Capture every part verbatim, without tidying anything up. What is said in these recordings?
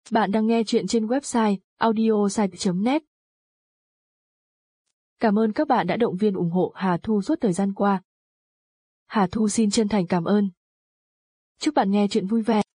Bạn đang nghe chuyện trên website audiosite chấm net. Cảm ơn các bạn đã động viên ủng hộ Hà Thu suốt thời gian qua. Hà Thu xin chân thành cảm ơn. Chúc bạn nghe chuyện vui vẻ.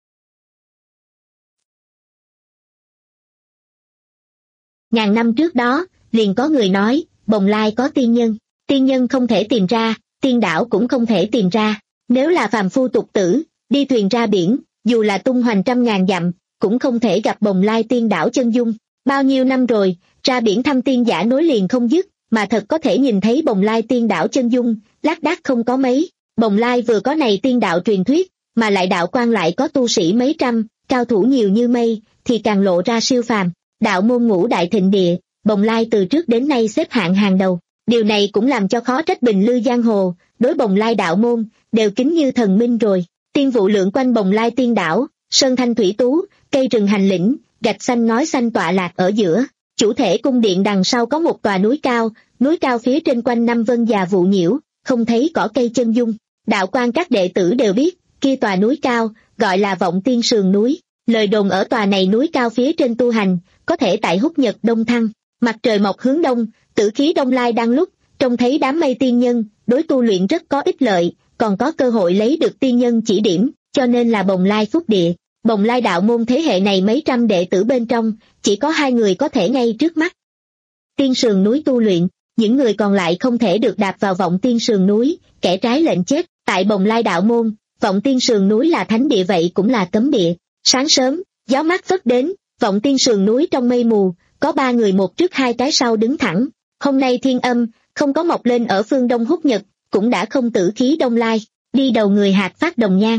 Ngàn năm trước đó, liền có người nói, Bồng Lai có tiên nhân, tiên nhân không thể tìm ra, tiên đảo cũng không thể tìm ra. Nếu là phàm phu tục tử, đi thuyền ra biển, dù là tung hoành trăm ngàn dặm, cũng không thể gặp Bồng Lai tiên đảo chân dung. Bao nhiêu năm rồi, ra biển thăm tiên giả nối liền không dứt, mà thật có thể nhìn thấy Bồng Lai tiên đảo chân dung, lác đác không có mấy. Bồng Lai vừa có này tiên đạo truyền thuyết, mà lại đạo quan lại có tu sĩ mấy trăm, cao thủ nhiều như mây, thì càng lộ ra siêu phàm. Đạo môn ngũ đại thịnh địa, Bồng Lai từ trước đến nay xếp hạng hàng đầu. Điều này cũng làm cho khó trách Bình Lư giang hồ, đối Bồng Lai đạo môn, đều kính như thần minh rồi. Tiên vụ lượn quanh Bồng Lai tiên đảo, sơn thanh thủy tú, cây rừng hành lĩnh, gạch xanh ngói xanh tọa lạc ở giữa. Chủ thể cung điện đằng sau có một tòa núi cao, núi cao phía trên quanh năm vân già vụ nhiễu, không thấy cỏ cây chân dung. Đạo quan các đệ tử đều biết, kia tòa núi cao, gọi là Vọng Tiên Sườn núi. Lời đồn ở tòa này núi cao phía trên tu hành, có thể tại húc nhật đông thăng. Mặt trời mọc hướng đông, tử khí đông lai đang lúc, trông thấy đám mây tiên nhân, đối tu luyện rất có ích lợi, còn có cơ hội lấy được tiên nhân chỉ điểm, cho nên là Bồng Lai phúc địa. Bồng Lai đạo môn thế hệ này mấy trăm đệ tử bên trong, chỉ có hai người có thể ngay trước mắt Tiên Sườn núi tu luyện, những người còn lại không thể được đạp vào Vọng Tiên Sườn núi, kẻ trái lệnh chết. Tại Bồng Lai đạo môn, Vọng Tiên Sườn núi là thánh địa vậy cũng là cấm địa. Sáng sớm, gió mát phất đến, Vọng Tiên Sườn núi trong mây mù, có ba người một trước hai cái sau đứng thẳng. Hôm nay thiên âm, không có mọc lên ở phương đông húc nhật, cũng đã không tử khí đông lai, đi đầu người Hạc Phát Đồng Nhan.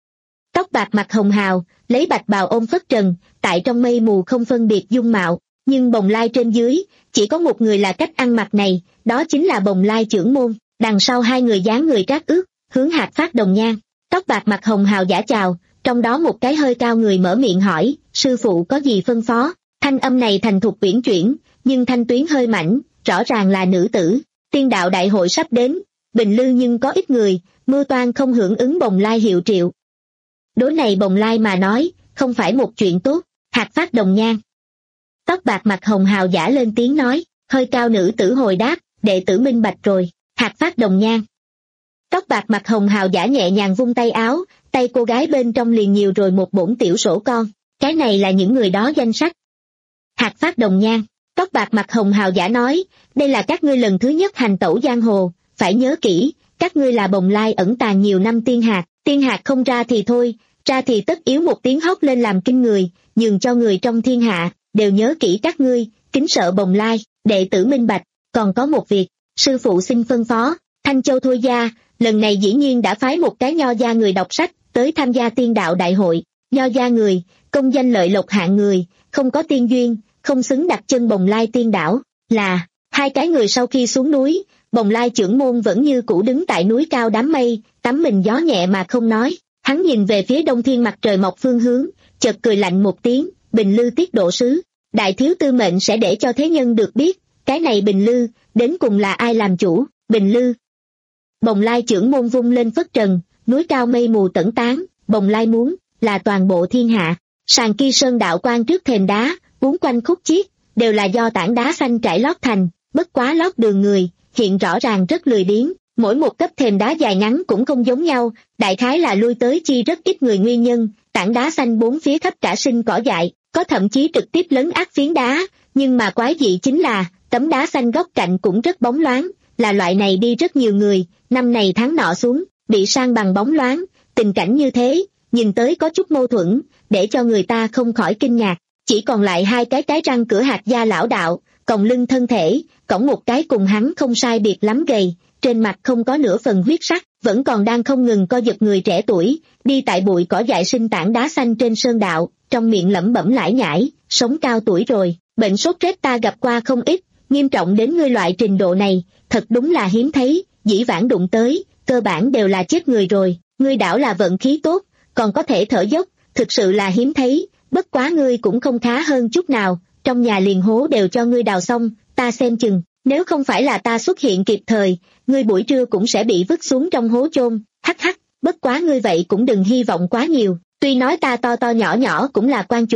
Tóc bạc mặt hồng hào, lấy bạch bào ôm phất trần, tại trong mây mù không phân biệt dung mạo, nhưng Bồng Lai trên dưới, chỉ có một người là cách ăn mặc này, đó chính là Bồng Lai trưởng môn. Đằng sau hai người dáng người trác ước, hướng Hạc Phát Đồng Nhan. Tóc bạc mặt hồng hào giả chào, trong đó một cái hơi cao người mở miệng hỏi, sư phụ có gì phân phó? Thanh âm này thành thục uyển chuyển, nhưng thanh tuyến hơi mảnh, rõ ràng là nữ tử. Tiên đạo đại hội sắp đến, Bình Lư nhưng có ít người, mưu toan không hưởng ứng Bồng Lai hiệu triệu. Đối này Bồng Lai mà nói, không phải một chuyện tốt. Hạc Phát Đồng Nhan. Tóc bạc mặt hồng hào giả lên tiếng nói, hơi cao nữ tử hồi đáp, đệ tử minh bạch rồi. Hạc Phát Đồng Nhan. Tóc bạc mặt hồng hào giả nhẹ nhàng vung tay áo, tay cô gái bên trong liền nhiều rồi một bổn tiểu sổ con. Cái này là những người đó danh sách. Hạc Phát Đồng Nhan. Tóc bạc mặt hồng hào giả nói, đây là các ngươi lần thứ nhất hành tẩu giang hồ, phải nhớ kỹ, các ngươi là Bồng Lai ẩn tàng nhiều năm tiên hạc, tiên hạc không ra thì thôi, ra thì tất yếu một tiếng hót lên làm kinh người, nhường cho người trong thiên hạ, đều nhớ kỹ các ngươi, kính sợ Bồng Lai. Đệ tử minh bạch. Còn có một việc, sư phụ xin phân phó, Thanh Châu Thôi Gia, lần này dĩ nhiên đã phái một cái nho gia người đọc sách, tới tham gia tiên đạo đại hội. Nho gia người, công danh lợi lộc hạng người, không có tiên duyên, không xứng đặt chân Bồng Lai tiên đảo. Là, hai cái người sau khi xuống núi, Bồng Lai trưởng môn vẫn như cũ đứng tại núi cao đám mây, tắm mình gió nhẹ mà không nói. Hắn nhìn về phía đông thiên mặt trời mọc phương hướng, chợt cười lạnh một tiếng, Bình Lư tiết độ sứ. Đại thiếu tư mệnh sẽ để cho thế nhân được biết, cái này Bình Lư, đến cùng là ai làm chủ. Bình Lư. Bồng Lai trưởng môn vung lên phất trần, núi cao mây mù tẩn tán, Bồng Lai muốn, là toàn bộ thiên hạ. Sàn kia sơn đạo quan trước thềm đá, uốn quanh khúc chiết, đều là do tảng đá xanh trải lót thành, bất quá lót đường người, hiện rõ ràng rất lười biếng. Mỗi một cấp thềm đá dài ngắn cũng không giống nhau, đại khái là lui tới chi rất ít người nguyên nhân. Tảng đá xanh bốn phía khắp cả sinh cỏ dại, có thậm chí trực tiếp lấn át phiến đá, nhưng mà quái dị chính là, tấm đá xanh góc cạnh cũng rất bóng loáng, là loại này đi rất nhiều người, năm này tháng nọ xuống, bị san bằng bóng loáng. Tình cảnh như thế, nhìn tới có chút mâu thuẫn, để cho người ta không khỏi kinh ngạc. Chỉ còn lại hai cái cái răng cửa hạt gia lão đạo, còng lưng thân thể, cõng một cái cùng hắn không sai biệt lắm gầy, trên mặt không có nửa phần huyết sắc, vẫn còn đang không ngừng co giật người trẻ tuổi, đi tại bụi cỏ dại sinh tảng đá xanh trên sơn đạo, trong miệng lẩm bẩm lải nhải, sống cao tuổi rồi, bệnh sốt rét ta gặp qua không ít, nghiêm trọng đến ngươi loại trình độ này, thật đúng là hiếm thấy, dĩ vãng đụng tới, cơ bản đều là chết người rồi, ngươi đảo là vận khí tốt, còn có thể thở dốc, thực sự là hiếm thấy, bất quá ngươi cũng không khá hơn chút nào, trong nhà liền hố đều cho ngươi đào xong, ta xem chừng, nếu không phải là ta xuất hiện kịp thời, ngươi buổi trưa cũng sẽ bị vứt xuống trong hố chôn. Hắc hắc, bất quá ngươi vậy cũng đừng hy vọng quá nhiều, tuy nói ta to to nhỏ nhỏ cũng là quan chủ,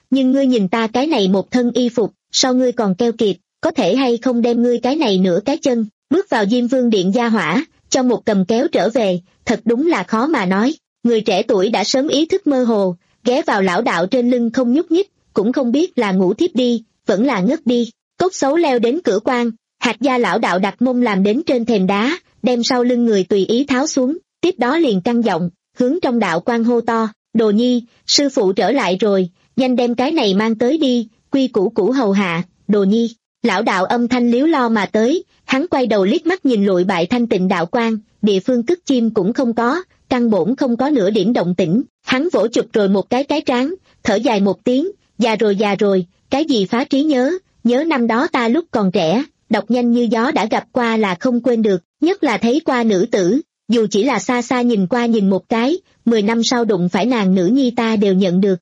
nhưng ngươi nhìn ta cái này một thân y phục, sao ngươi còn keo kiệt, có thể hay không đem ngươi cái này nửa cái chân, bước vào Diêm Vương điện gia hỏa, cho một cầm kéo trở về, thật đúng là khó mà nói. Người trẻ tuổi đã sớm ý thức mơ hồ, ghé vào lão đạo trên lưng không nhúc nhích, cũng không biết là ngủ thiếp đi, vẫn là ngất đi. Cốt xấu leo đến cửa quan, Hạt gia lão đạo đặt mông làm đến trên thềm đá, đem sau lưng người tùy ý tháo xuống, tiếp đó liền căng giọng, hướng trong đạo quan hô to, Đồ Nhi, sư phụ trở lại rồi, nhanh đem cái này mang tới đi, quy củ cũ hầu hạ, Đồ Nhi. Lão đạo âm thanh liếu lo mà tới, hắn quay đầu liếc mắt nhìn lụi bại thanh tịnh đạo quan, địa phương cất chim cũng không có, căn bổn không có nửa điểm động tĩnh, hắn vỗ chụp rồi một cái cái trán, thở dài một tiếng, già rồi già rồi, cái gì phá trí nhớ, nhớ năm đó ta lúc còn trẻ, đọc nhanh như gió đã gặp qua là không quên được, nhất là thấy qua nữ tử, dù chỉ là xa xa nhìn qua nhìn một cái, mười năm sau đụng phải nàng nữ nhi ta đều nhận được.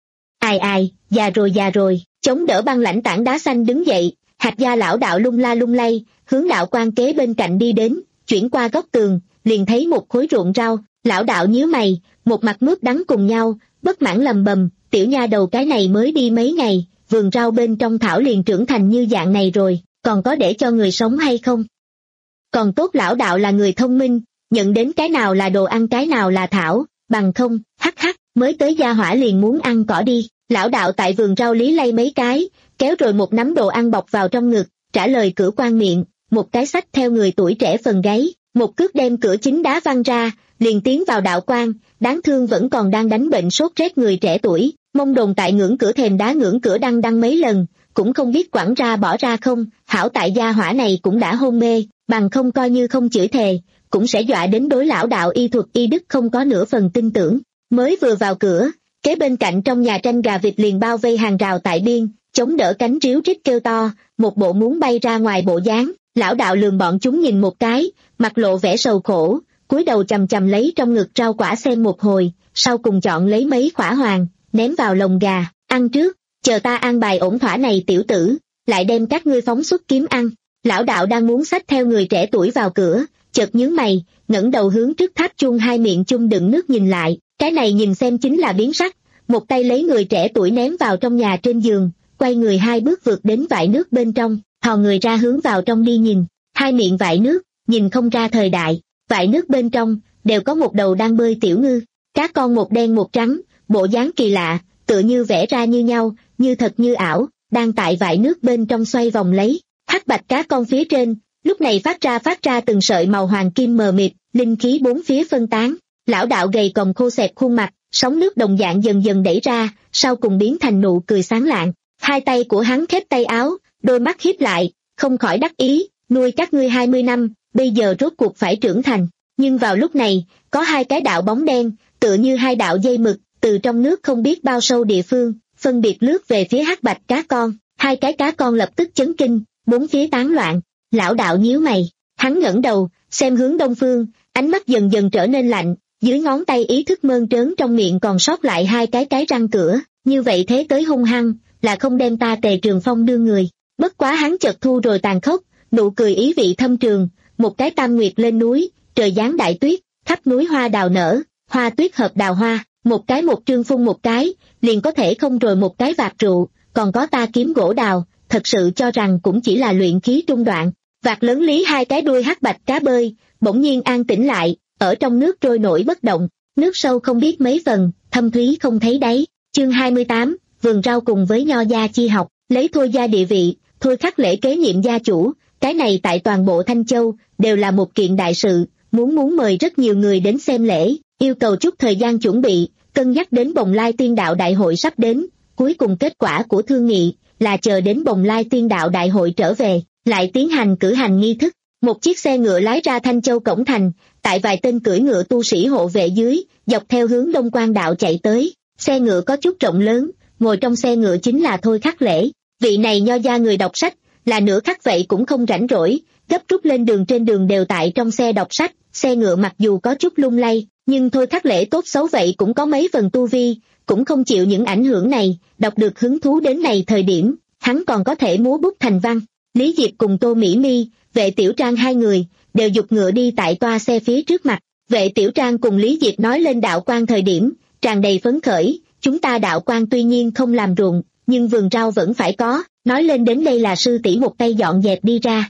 Ai ai, già rồi già rồi, chống đỡ băng lãnh tảng đá xanh đứng dậy, Hạt gia lão đạo lung la lung lay, hướng đạo quan kế bên cạnh đi đến, chuyển qua góc tường, liền thấy một khối ruộng rau, lão đạo nhíu mày, một mặt mướp đắng cùng nhau, bất mãn lầm bầm, tiểu nha đầu cái này mới đi mấy ngày, vườn rau bên trong thảo liền trưởng thành như dạng này rồi, còn có để cho người sống hay không? Còn tốt lão đạo là người thông minh, nhận đến cái nào là đồ ăn cái nào là thảo, bằng không, hắc hắc, mới tới gia hỏa liền muốn ăn cỏ đi. Lão đạo tại vườn rau lý lay mấy cái, kéo rồi một nắm đồ ăn bọc vào trong ngực, trả lời cửa quan miệng, một cái xách theo người tuổi trẻ phần gáy, một cước đem cửa chính đá văng ra, liền tiến vào đạo quan, đáng thương vẫn còn đang đánh bệnh sốt rét người trẻ tuổi, mông đồn tại ngưỡng cửa thềm đá ngưỡng cửa đăng đăng mấy lần, cũng không biết quẳng ra bỏ ra không, hảo tại gia hỏa này cũng đã hôn mê, bằng không coi như không chửi thề, cũng sẽ dọa đến đối lão đạo y thuật y đức không có nửa phần tin tưởng. Mới vừa vào cửa, kế bên cạnh trong nhà tranh gà vịt liền bao vây hàng rào tại biên, chống đỡ cánh ríu rít kêu to, một bộ muốn bay ra ngoài bộ dáng. Lão đạo lườm bọn chúng nhìn một cái, mặt lộ vẻ sầu khổ, cúi đầu chầm chầm lấy trong ngực rau quả xem một hồi, sau cùng chọn lấy mấy khỏa hoàng, ném vào lồng gà, ăn trước, chờ ta an bài ổn thỏa này tiểu tử, lại đem các ngươi phóng xuất kiếm ăn. Lão đạo đang muốn xách theo người trẻ tuổi vào cửa, chợt nhướng mày, ngẩng đầu hướng trước tháp chuông hai miệng chung đựng nước nhìn lại, cái này nhìn xem chính là biến sắc, một tay lấy người trẻ tuổi ném vào trong nhà trên giường, quay người hai bước vượt đến vại nước bên trong, thò người ra hướng vào trong đi nhìn, hai miệng vại nước, nhìn không ra thời đại, vại nước bên trong, đều có một đầu đang bơi tiểu ngư, cá con một đen một trắng, bộ dáng kỳ lạ, tựa như vẽ ra như nhau, như thật như ảo, đang tại vại nước bên trong xoay vòng lấy, hắc bạch cá con phía trên, lúc này phát ra phát ra từng sợi màu hoàng kim mờ mịt, linh khí bốn phía phân tán, lão đạo gầy còm khô xẹp khuôn mặt, sóng nước đồng dạng dần dần đẩy ra, sau cùng biến thành nụ cười sáng lạng, hai tay của hắn khép tay áo, đôi mắt híp lại, không khỏi đắc ý, nuôi các ngươi hai mươi năm, bây giờ rốt cuộc phải trưởng thành, nhưng vào lúc này, có hai cái đạo bóng đen, tựa như hai đạo dây mực, từ trong nước không biết bao sâu địa phương, phân biệt lướt về phía hắc bạch cá con, hai cái cá con lập tức chấn kinh, bốn phía tán loạn, lão đạo nhíu mày, hắn ngẩng đầu, xem hướng đông phương, ánh mắt dần dần trở nên lạnh, dưới ngón tay ý thức mơn trớn trong miệng còn sót lại hai cái cái răng cửa, như vậy thế tới hung hăng, là không đem ta Tề Trường Phong đưa người, bất quá hắn chợt thu rồi tàn khốc, nụ cười ý vị thâm trường, một cái tam nguyệt lên núi, trời giáng đại tuyết, khắp núi hoa đào nở, hoa tuyết hợp đào hoa, một cái một trương phun một cái, liền có thể không rồi một cái vạt rượu, còn có ta kiếm gỗ đào, thật sự cho rằng cũng chỉ là luyện khí trung đoạn, vạt lớn lý hai cái đuôi hắc bạch cá bơi, bỗng nhiên an tĩnh lại, ở trong nước trôi nổi bất động, nước sâu không biết mấy phần, thâm thúy không thấy đáy. Chương hai mươi tám, vườn rau cùng với nho gia chi học, lấy Thôi gia địa vị, Thôi Khắc Lễ kế nhiệm gia chủ, cái này tại toàn bộ Thanh Châu, đều là một kiện đại sự, muốn muốn mời rất nhiều người đến xem lễ, yêu cầu chút thời gian chuẩn bị, cân nhắc đến Bồng Lai Tiên Đạo Đại hội sắp đến, cuối cùng kết quả của thương nghị, là chờ đến Bồng Lai Tiên Đạo Đại hội trở về, lại tiến hành cử hành nghi thức, một chiếc xe ngựa lái ra Thanh Châu cổng thành, tại vài tên cưỡi ngựa tu sĩ hộ vệ dưới, dọc theo hướng Đông Quan đạo chạy tới, xe ngựa có chút rộng lớn, ngồi trong xe ngựa chính là Thôi Khắc Lễ, vị này nho gia người đọc sách, là nửa khắc vậy cũng không rảnh rỗi, gấp rút lên đường trên đường đều tại trong xe đọc sách, xe ngựa mặc dù có chút lung lay, nhưng Thôi Khắc Lễ tốt xấu vậy cũng có mấy phần tu vi, cũng không chịu những ảnh hưởng này, đọc được hứng thú đến này thời điểm, hắn còn có thể múa bút thành văn. Lý Diệp cùng Tô Mỹ Mi, Vệ Tiểu Trang hai người, đều giục ngựa đi tại toa xe phía trước mặt, Vệ Tiểu Trang cùng Lý Diệp nói lên đạo quan thời điểm, tràn đầy phấn khởi, chúng ta đạo quan tuy nhiên không làm ruộng, nhưng vườn rau vẫn phải có. Nói lên đến đây là sư tỷ một tay dọn dẹp đi ra.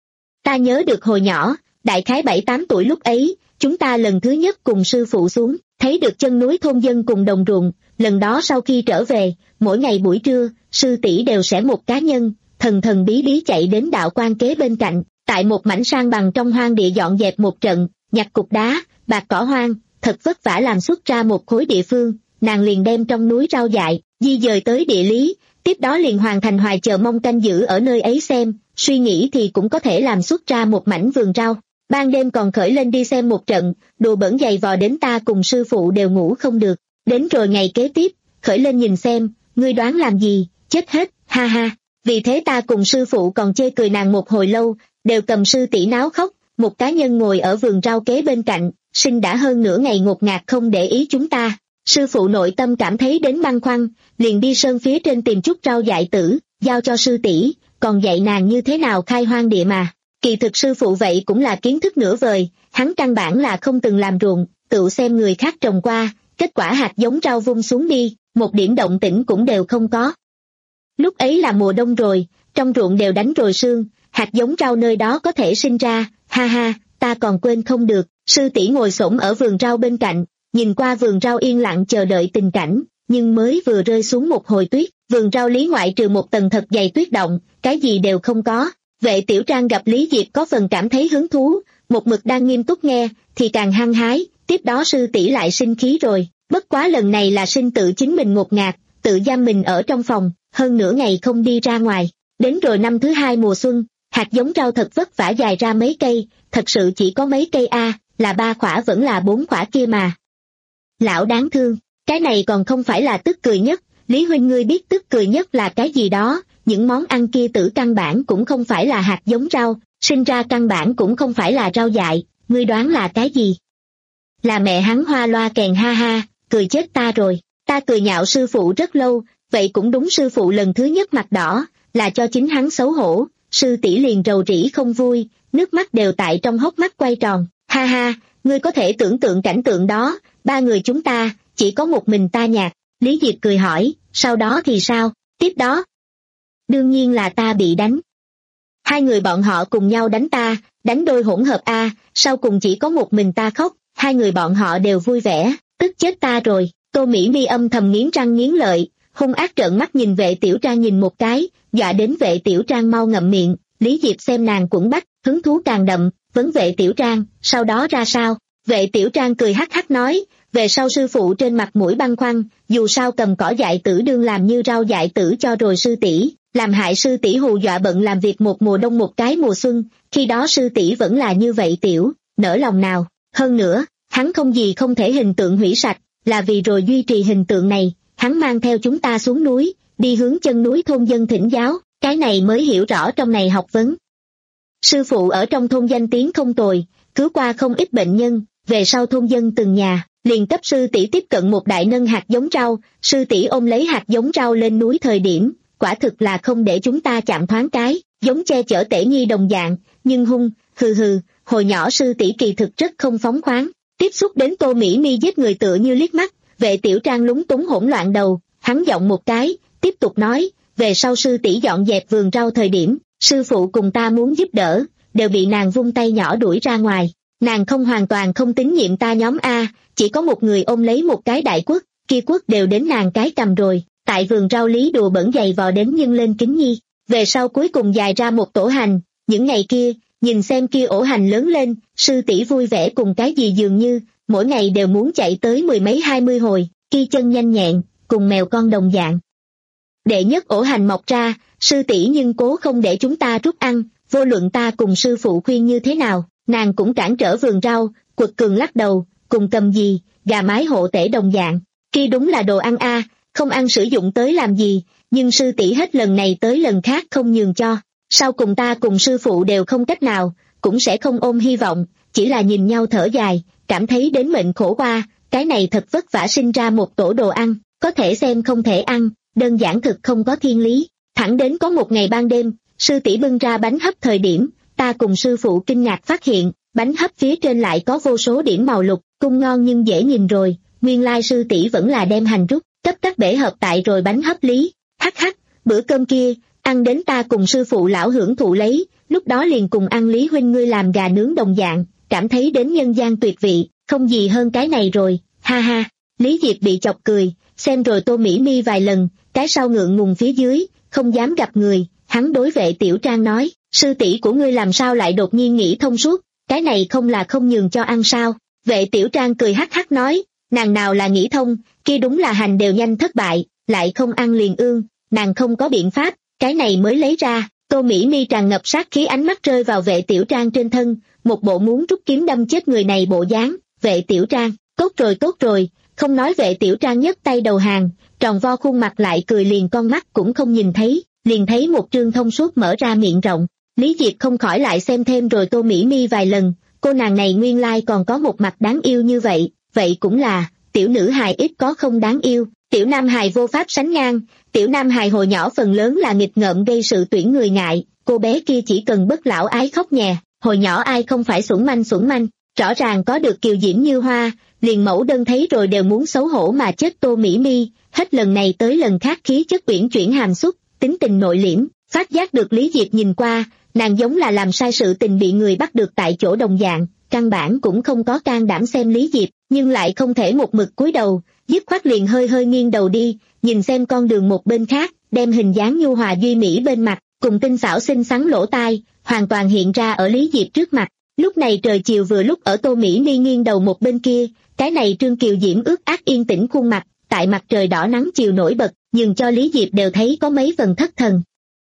Ta nhớ được hồi nhỏ, đại khái bảy tám tuổi lúc ấy, chúng ta lần thứ nhất cùng sư phụ xuống, thấy được chân núi thôn dân cùng đồng ruộng. Lần đó sau khi trở về, mỗi ngày buổi trưa, sư tỷ đều sẽ một cá nhân, thần thần bí bí chạy đến đạo quan kế bên cạnh, tại một mảnh san bằng trong hoang địa dọn dẹp một trận, nhặt cục đá, bạc cỏ hoang, thật vất vả làm xuất ra một khối địa phương, nàng liền đem trong núi rau dại, di dời tới địa lý, tiếp đó liền hoàn thành hoài chờ mong canh giữ ở nơi ấy xem, suy nghĩ thì cũng có thể làm xuất ra một mảnh vườn rau. Ban đêm còn khởi lên đi xem một trận, đùa bẩn giày vò đến ta cùng sư phụ đều ngủ không được. Đến rồi ngày kế tiếp, khởi lên nhìn xem, ngươi đoán làm gì, chết hết, ha ha. Vì thế ta cùng sư phụ còn chê cười nàng một hồi lâu, đều cầm sư tỷ náo khóc. Một cá nhân ngồi ở vườn rau kế bên cạnh, sinh đã hơn nửa ngày ngột ngạt không để ý chúng ta. Sư phụ nội tâm cảm thấy đến băn khoăn, liền đi sơn phía trên tìm chút rau dại tử, giao cho sư tỷ, còn dạy nàng như thế nào khai hoang địa mà. Kỳ thực sư phụ vậy cũng là kiến thức nửa vời, hắn căn bản là không từng làm ruộng, tự xem người khác trồng qua, kết quả hạt giống rau vung xuống đi, một điểm động tĩnh cũng đều không có. Lúc ấy là mùa đông rồi, trong ruộng đều đánh rồi sương, hạt giống rau nơi đó có thể sinh ra, ha ha, ta còn quên không được. Sư tỷ ngồi xổm ở vườn rau bên cạnh, nhìn qua vườn rau yên lặng chờ đợi tình cảnh, nhưng mới vừa rơi xuống một hồi tuyết, vườn rau lý ngoại trừ một tầng thật dày tuyết động, cái gì đều không có. Vệ Tiểu Trang gặp Lý Diệp có phần cảm thấy hứng thú, một mực đang nghiêm túc nghe, thì càng hăng hái, tiếp đó sư tỷ lại sinh khí rồi, bất quá lần này là sinh tự chính mình ngột ngạt, tự giam mình ở trong phòng, hơn nửa ngày không đi ra ngoài. Đến rồi năm thứ hai mùa xuân, hạt giống rau thật vất vả dài ra mấy cây, thật sự chỉ có mấy cây a, là ba khỏa vẫn là bốn khỏa kia mà. Lão đáng thương, cái này còn không phải là tức cười nhất, Lý huynh ngươi biết tức cười nhất là cái gì đó, những món ăn kia tử căn bản cũng không phải là hạt giống rau, sinh ra căn bản cũng không phải là rau dại, ngươi đoán là cái gì? Là mẹ hắn hoa loa kèn, ha ha, cười chết ta rồi. Ta cười nhạo sư phụ rất lâu, vậy cũng đúng, sư phụ lần thứ nhất mặt đỏ, là cho chính hắn xấu hổ, sư tỷ liền rầu rĩ không vui, nước mắt đều tại trong hốc mắt quay tròn, ha ha, ngươi có thể tưởng tượng cảnh tượng đó, ba người chúng ta, chỉ có một mình ta nhạt. Lý Diệp cười hỏi, sau đó thì sao? Tiếp đó, đương nhiên là ta bị đánh. Hai người bọn họ cùng nhau đánh ta, đánh đôi hỗn hợp a, sau cùng chỉ có một mình ta khóc, hai người bọn họ đều vui vẻ, tức chết ta rồi. Tô Mỹ Mi âm thầm nghiến răng nghiến lợi, hung ác trợn mắt nhìn Vệ Tiểu Trang nhìn một cái, dọa đến Vệ Tiểu Trang mau ngậm miệng. Lý Diệp xem nàng quẫn bách, hứng thú càng đậm, vấn Vệ Tiểu Trang, sau đó ra sao? Vệ Tiểu Trang cười hắc hắc nói, về sau sư phụ trên mặt mũi băn khoăn, dù sao cầm cỏ dại tử đương làm như rau dại tử cho rồi sư tỷ, làm hại sư tỷ hù dọa bận làm việc một mùa đông một cái mùa xuân, khi đó sư tỷ vẫn là như vậy tiểu, nỡ lòng nào. Hơn nữa, hắn không gì không thể hình tượng hủy sạch, là vì rồi duy trì hình tượng này, hắn mang theo chúng ta xuống núi, đi hướng chân núi thôn dân thỉnh giáo, cái này mới hiểu rõ trong này học vấn. Sư phụ ở trong thôn danh tiếng không tồi, cứu qua không ít bệnh nhân, về sau thôn dân từng nhà, liền cấp sư tỷ tiếp cận một đại nâng hạt giống rau, sư tỷ ôm lấy hạt giống rau lên núi thời điểm, quả thực là không để chúng ta chạm thoáng cái, giống che chở Tể Nhi đồng dạng, nhưng hung, hừ hừ, hồi nhỏ sư tỷ kỳ thực rất không phóng khoáng. Tiếp xúc đến Tô Mỹ Mi giết người tựa như liếc mắt, Vệ Tiểu Trang lúng túng hỗn loạn đầu, hắn giọng một cái, tiếp tục nói, về sau sư tỷ dọn dẹp vườn rau thời điểm, sư phụ cùng ta muốn giúp đỡ, đều bị nàng vung tay nhỏ đuổi ra ngoài, nàng không hoàn toàn không tín nhiệm ta nhóm A, chỉ có một người ôm lấy một cái đại quất, kia quất đều đến nàng cái cầm rồi, tại vườn rau lý đùa bẩn giày vò đến nhân lên kính nhi, về sau cuối cùng dài ra một tổ hành, những ngày kia, nhìn xem kia ổ hành lớn lên, sư tỷ vui vẻ cùng cái gì dường như, mỗi ngày đều muốn chạy tới mười mấy hai mươi hồi, kia chân nhanh nhẹn, cùng mèo con đồng dạng. Đệ nhất ổ hành mọc ra, sư tỷ nhưng cố không để chúng ta rút ăn, vô luận ta cùng sư phụ khuyên như thế nào, nàng cũng cản trở vườn rau, quật cường lắc đầu, cùng cầm gì, gà mái hộ tể đồng dạng, kia đúng là đồ ăn a, không ăn sử dụng tới làm gì, nhưng sư tỷ hết lần này tới lần khác không nhường cho. Sau cùng ta cùng sư phụ đều không cách nào, cũng sẽ không ôm hy vọng, chỉ là nhìn nhau thở dài, cảm thấy đến mệnh khổ qua, cái này thật vất vả sinh ra một tổ đồ ăn, có thể xem không thể ăn, đơn giản thực không có thiên lý. Thẳng đến có một ngày ban đêm, sư tỷ bưng ra bánh hấp thời điểm, ta cùng sư phụ kinh ngạc phát hiện, bánh hấp phía trên lại có vô số điểm màu lục, cung ngon nhưng dễ nhìn rồi, nguyên lai sư tỷ vẫn là đem hành rút, cấp các bể hợp tại rồi bánh hấp lý. Hắc hắc, bữa cơm kia, ăn đến ta cùng sư phụ lão hưởng thụ lấy, lúc đó liền cùng ăn Lý huynh ngươi làm gà nướng đồng dạng, cảm thấy đến nhân gian tuyệt vị, không gì hơn cái này rồi, ha ha. Lý Diệp bị chọc cười, xem rồi Tô Mỹ Mi vài lần, cái sau ngượng ngùng phía dưới, không dám gặp người, hắn đối Vệ Tiểu Trang nói, sư tỷ của ngươi làm sao lại đột nhiên nghĩ thông suốt, cái này không là không nhường cho ăn sao. Vệ Tiểu Trang cười hắc hắc nói, nàng nào là nghĩ thông, kia đúng là hành đều nhanh thất bại, lại không ăn liền ương, nàng không có biện pháp, cái này mới lấy ra. Tô Mỹ Mi tràn ngập sát khí ánh mắt rơi vào Vệ Tiểu Trang trên thân, một bộ muốn rút kiếm đâm chết người này bộ dáng. Vệ Tiểu Trang, tốt rồi tốt rồi, không nói. Vệ Tiểu Trang nhấc tay đầu hàng, tròn vo khuôn mặt lại cười, liền con mắt cũng không nhìn thấy, liền thấy một trương thông suốt mở ra miệng rộng. Lý Diệp không khỏi lại xem thêm rồi Tô Mỹ Mi vài lần, cô nàng này nguyên lai còn có một mặt đáng yêu như vậy, vậy cũng là, tiểu nữ hài ít có không đáng yêu, tiểu nam hài vô pháp sánh ngang, tiểu nam hài hồi nhỏ phần lớn là nghịch ngợm gây sự tuyển người ngại, cô bé kia chỉ cần bất lão ái khóc nhè, hồi nhỏ ai không phải xuẩn manh xuẩn manh, rõ ràng có được kiều diễm như hoa, liền mẫu đơn thấy rồi đều muốn xấu hổ mà chết. Tô Mỹ Mi, hết lần này tới lần khác khí chất uyển chuyển hàm xúc, tính tình nội liễm, phát giác được Lý Diệp nhìn qua, nàng giống là làm sai sự tình bị người bắt được tại chỗ đồng dạng, căn bản cũng không có can đảm xem Lý Diệp, nhưng lại không thể một mực cúi đầu, dứt khoát liền hơi hơi nghiêng đầu đi, nhìn xem con đường một bên khác, đem hình dáng nhu hòa duy mỹ bên mặt, cùng tinh xảo xinh xắn lỗ tai, hoàn toàn hiện ra ở Lý Diệp trước mặt. Lúc này trời chiều vừa lúc ở Tô Mỹ Mi nghiêng đầu một bên kia, cái này trương kiều diễm ướt át yên tĩnh khuôn mặt, tại mặt trời đỏ nắng chiều nổi bật, nhưng cho Lý Diệp đều thấy có mấy phần thất thần.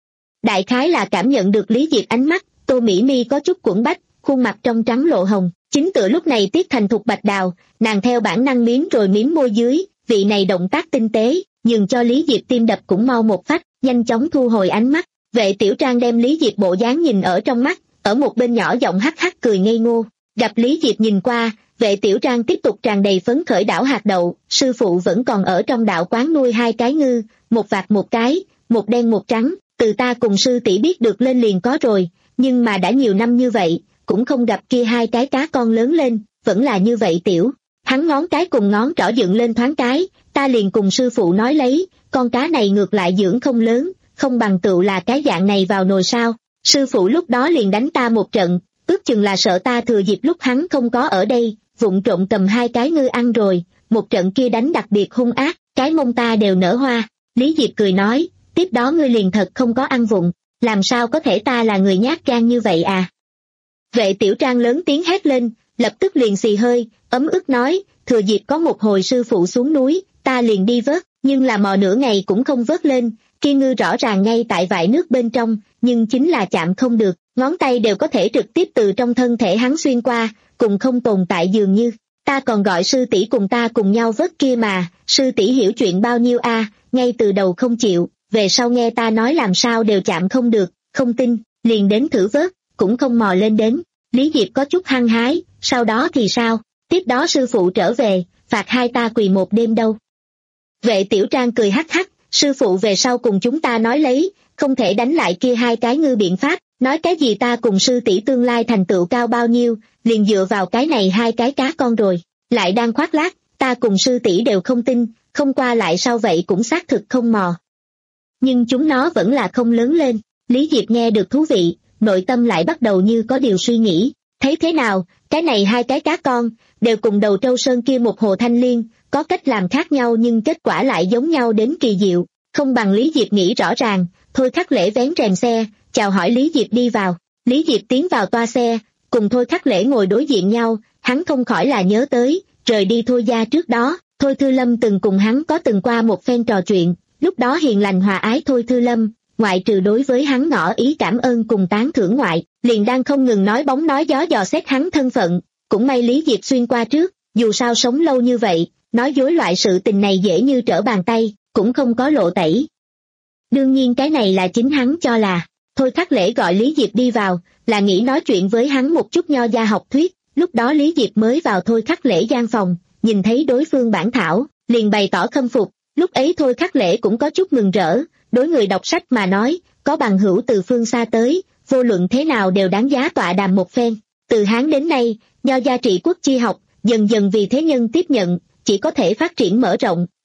Đại khái là cảm nhận được Lý Diệp ánh mắt, Tô Mỹ Mi có chút quẫn bách, khuôn mặt trong trắng lộ hồng, chính tựa lúc này tiết thành thục bạch đào, nàng theo bản năng miếm rồi miếm môi dưới, vị này động tác tinh tế, nhưng cho Lý Diệp tim đập cũng mau một phách, nhanh chóng thu hồi ánh mắt. Vệ Tiểu Trang đem Lý Diệp bộ dáng nhìn ở trong mắt, ở một bên nhỏ giọng hắc hắc cười ngây ngô. Gặp Lý Diệp nhìn qua, Vệ Tiểu Trang tiếp tục tràn đầy phấn khởi đảo hạt đậu, sư phụ vẫn còn ở trong đạo quán nuôi hai cái ngư, một vạc một cái, một đen một trắng, từ ta cùng sư tỷ biết được lên liền có rồi, nhưng mà đã nhiều năm như vậy, cũng không gặp kia hai cái cá con lớn lên, vẫn là như vậy tiểu. Hắn ngón cái cùng ngón trỏ dựng lên thoáng cái, ta liền cùng sư phụ nói lấy, con cá này ngược lại dưỡng không lớn, không bằng tựu là cái dạng này vào nồi sao. Sư phụ lúc đó liền đánh ta một trận, ước chừng là sợ ta thừa dịp lúc hắn không có ở đây, vụng trộm cầm hai cái ngư ăn rồi, một trận kia đánh đặc biệt hung ác, cái mông ta đều nở hoa. Lý Diệp cười nói, tiếp đó ngươi liền thật không có ăn vụng, làm sao có thể ta là người nhát gan như vậy à. Vệ Tiểu Trang lớn tiếng hét lên, lập tức liền xì hơi, ấm ức nói, thừa dịp có một hồi sư phụ xuống núi, ta liền đi vớt, nhưng là mò nửa ngày cũng không vớt lên, kia ngư rõ ràng ngay tại vại nước bên trong, nhưng chính là chạm không được, ngón tay đều có thể trực tiếp từ trong thân thể hắn xuyên qua, cùng không tồn tại dường như. Ta còn gọi sư tỷ cùng ta cùng nhau vớt kia mà, sư tỷ hiểu chuyện bao nhiêu a, ngay từ đầu không chịu, về sau nghe ta nói làm sao đều chạm không được, không tin, liền đến thử vớt, cũng không mò lên đến. Lý Diệp có chút hăng hái, sau đó thì sao, tiếp đó sư phụ trở về, phạt hai ta quỳ một đêm đâu. Vệ Tiểu Trang cười hắc hắc, sư phụ về sau cùng chúng ta nói lấy, không thể đánh lại kia hai cái ngư biện pháp, nói cái gì ta cùng sư tỷ tương lai thành tựu cao bao nhiêu, liền dựa vào cái này hai cái cá con rồi, lại đang khoác lác, ta cùng sư tỷ đều không tin, không qua lại sau vậy cũng xác thực không mò. Nhưng chúng nó vẫn là không lớn lên. Lý Diệp nghe được thú vị, nội tâm lại bắt đầu như có điều suy nghĩ, thấy thế nào, cái này hai cái cá con, đều cùng đầu trâu sơn kia một hồ thanh liên, có cách làm khác nhau nhưng kết quả lại giống nhau đến kỳ diệu, không bằng Lý Diệp nghĩ rõ ràng. Thôi Khắc Lễ vén rèm xe, chào hỏi Lý Diệp đi vào. Lý Diệp tiến vào toa xe, cùng Thôi Khắc Lễ ngồi đối diện nhau, hắn không khỏi là nhớ tới, rời đi Thôi gia trước đó, Thôi Thư Lâm từng cùng hắn có từng qua một phen trò chuyện, lúc đó hiền lành hòa ái Thôi Thư Lâm, ngoại trừ đối với hắn ngỏ ý cảm ơn cùng tán thưởng ngoại, liền đang không ngừng nói bóng nói gió dò xét hắn thân phận, cũng may Lý Diệp xuyên qua trước, dù sao sống lâu như vậy, nói dối loại sự tình này dễ như trở bàn tay, cũng không có lộ tẩy. Đương nhiên cái này là chính hắn cho là. Thôi Khắc Lễ gọi Lý Diệp đi vào, là nghĩ nói chuyện với hắn một chút nho gia học thuyết, lúc đó Lý Diệp mới vào Thôi Khắc Lễ gian phòng, nhìn thấy đối phương bản thảo, liền bày tỏ khâm phục, lúc ấy Thôi Khắc Lễ cũng có chút mừng rỡ, đối người đọc sách mà nói, có bằng hữu từ phương xa tới, vô luận thế nào đều đáng giá tọa đàm một phen. Từ Hán đến nay, nho gia trị quốc chi học, dần dần vì thế nhân tiếp nhận, chỉ có thể phát triển mở rộng,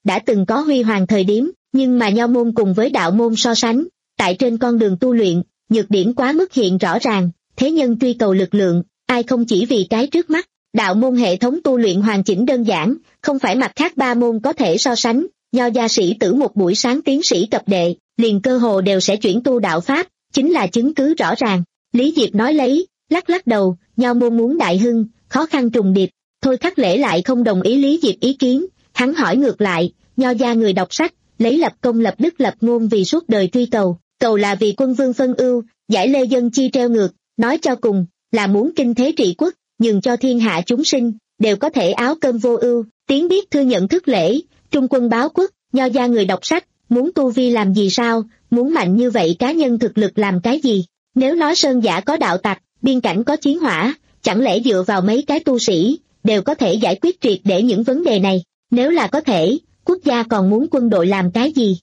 đã từng có huy hoàng thời điểm, nhưng mà nho môn cùng với đạo môn so sánh, tại trên con đường tu luyện, nhược điểm quá mức hiện rõ ràng, thế nhân truy cầu lực lượng, ai không chỉ vì cái trước mắt. Đạo môn hệ thống tu luyện hoàn chỉnh đơn giản, không phải mặt khác ba môn có thể so sánh, nho gia sĩ tử một buổi sáng tiến sĩ cập đệ, liền cơ hồ đều sẽ chuyển tu đạo pháp, chính là chứng cứ rõ ràng. Lý Diệp nói lấy, lắc lắc đầu, nho môn muốn đại hưng, khó khăn trùng điệp. Thôi Khắc Lễ lại không đồng ý Lý Diệp ý kiến, hắn hỏi ngược lại, nho gia người đọc sách, lấy lập công lập đức lập ngôn vì suốt đời truy cầu, cầu là vì quân vương phân ưu, giải lê dân chi treo ngược, nói cho cùng, là muốn kinh thế trị quốc, nhường cho thiên hạ chúng sinh, đều có thể áo cơm vô ưu, tiếng biết thư nhận thức lễ, trung quân báo quốc, nho gia người đọc sách, muốn tu vi làm gì sao, muốn mạnh như vậy cá nhân thực lực làm cái gì, nếu nói sơn giả có đạo tặc, biên cảnh có chiến hỏa, chẳng lẽ dựa vào mấy cái tu sĩ, đều có thể giải quyết triệt để những vấn đề này, nếu là có thể, quốc gia còn muốn quân đội làm cái gì?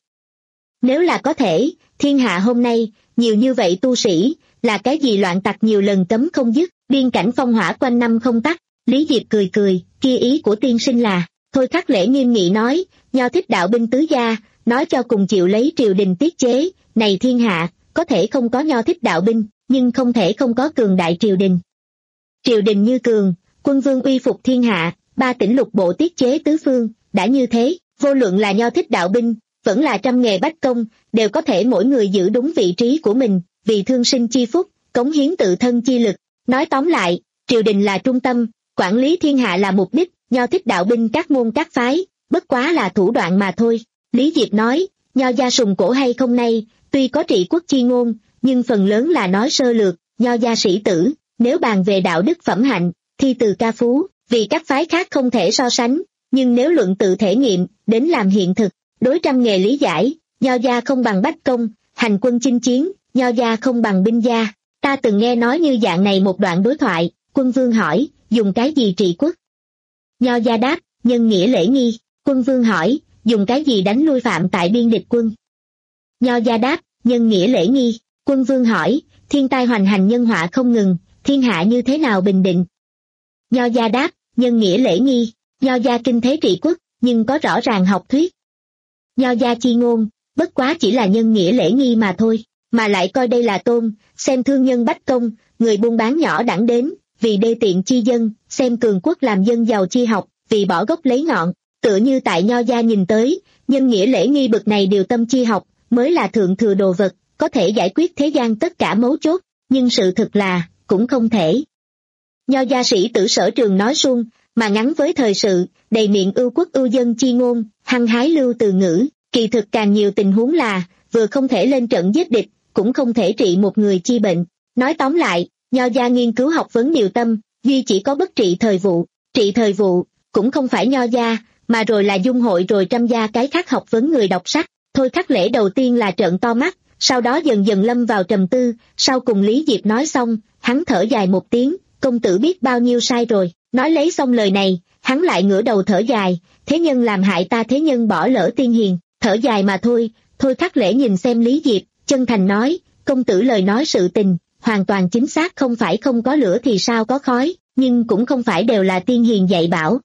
Nếu là có thể, thiên hạ hôm nay, nhiều như vậy tu sĩ, là cái gì loạn tặc nhiều lần cấm không dứt, biên cảnh phong hỏa quanh năm không tắt. Lý Diệp cười cười, kia ý của tiên sinh là, Thôi Khắc Lễ nghiêm nghị nói, nho thích đạo binh tứ gia, nói cho cùng chịu lấy triều đình tiết chế, này thiên hạ, có thể không có nho thích đạo binh, nhưng không thể không có cường đại triều đình. Triều đình như cường, quân vương uy phục thiên hạ, ba tỉnh lục bộ tiết chế tứ phương, đã như thế, vô luận là nho thích đạo binh, vẫn là trăm nghề bách công, đều có thể mỗi người giữ đúng vị trí của mình, vì thương sinh chi phúc, cống hiến tự thân chi lực. Nói tóm lại, triều đình là trung tâm, quản lý thiên hạ là mục đích, nho thích đạo binh các môn các phái, bất quá là thủ đoạn mà thôi. Lý Diệp nói, nho gia sùng cổ hay không nay, tuy có trị quốc chi ngôn, nhưng phần lớn là nói sơ lược, nho gia sĩ tử, nếu bàn về đạo đức phẩm hạnh, thi từ ca phú, vì các phái khác không thể so sánh, nhưng nếu luận tự thể nghiệm, đến làm hiện thực, đối trăm nghề lý giải, nho gia không bằng bách công, hành quân chinh chiến, nho gia không bằng binh gia. Ta từng nghe nói như dạng này một đoạn đối thoại, quân vương hỏi, dùng cái gì trị quốc? Nho gia đáp, nhân nghĩa lễ nghi. Quân vương hỏi, dùng cái gì đánh lui phạm tại biên địch quân? Nho gia đáp, nhân nghĩa lễ nghi. Quân vương hỏi, thiên tai hoành hành nhân họa không ngừng, thiên hạ như thế nào bình định? Nho gia đáp, nhân nghĩa lễ nghi. Nho gia kinh thế trị quốc, nhưng có rõ ràng học thuyết. Nho gia chi ngôn, bất quá chỉ là nhân nghĩa lễ nghi mà thôi, mà lại coi đây là tôn, xem thương nhân bách công, người buôn bán nhỏ đẳng đến, vì đê tiện chi dân, xem cường quốc làm dân giàu chi học, vì bỏ gốc lấy ngọn, tựa như tại nho gia nhìn tới, nhân nghĩa lễ nghi bực này điều tâm chi học, mới là thượng thừa đồ vật, có thể giải quyết thế gian tất cả mấu chốt, nhưng sự thực là, cũng không thể. Nho gia sĩ tử Sở Trường nói suông, mà ngắn với thời sự, đầy miệng ưu quốc ưu dân chi ngôn, hăng hái lưu từ ngữ, kỳ thực càng nhiều tình huống là, vừa không thể lên trận giết địch, cũng không thể trị một người chi bệnh. Nói tóm lại, nho gia nghiên cứu học vấn điều tâm, duy chỉ có bất trị thời vụ, trị thời vụ, cũng không phải nho gia, mà rồi là dung hội rồi trăm gia cái khác học vấn người đọc sách. Thôi Khắc Lễ đầu tiên là trợn to mắt, sau đó dần dần lâm vào trầm tư, sau cùng Lý Diệp nói xong, hắn thở dài một tiếng, công tử biết bao nhiêu sai rồi. Nói lấy xong lời này, hắn lại ngửa đầu thở dài, thế nhân làm hại ta, thế nhân bỏ lỡ tiên hiền, thở dài mà thôi. Thôi Khắc Lễ nhìn xem Lý Diệp, chân thành nói, công tử lời nói sự tình, hoàn toàn chính xác, không phải không có lửa thì sao có khói, nhưng cũng không phải đều là tiên hiền dạy bảo.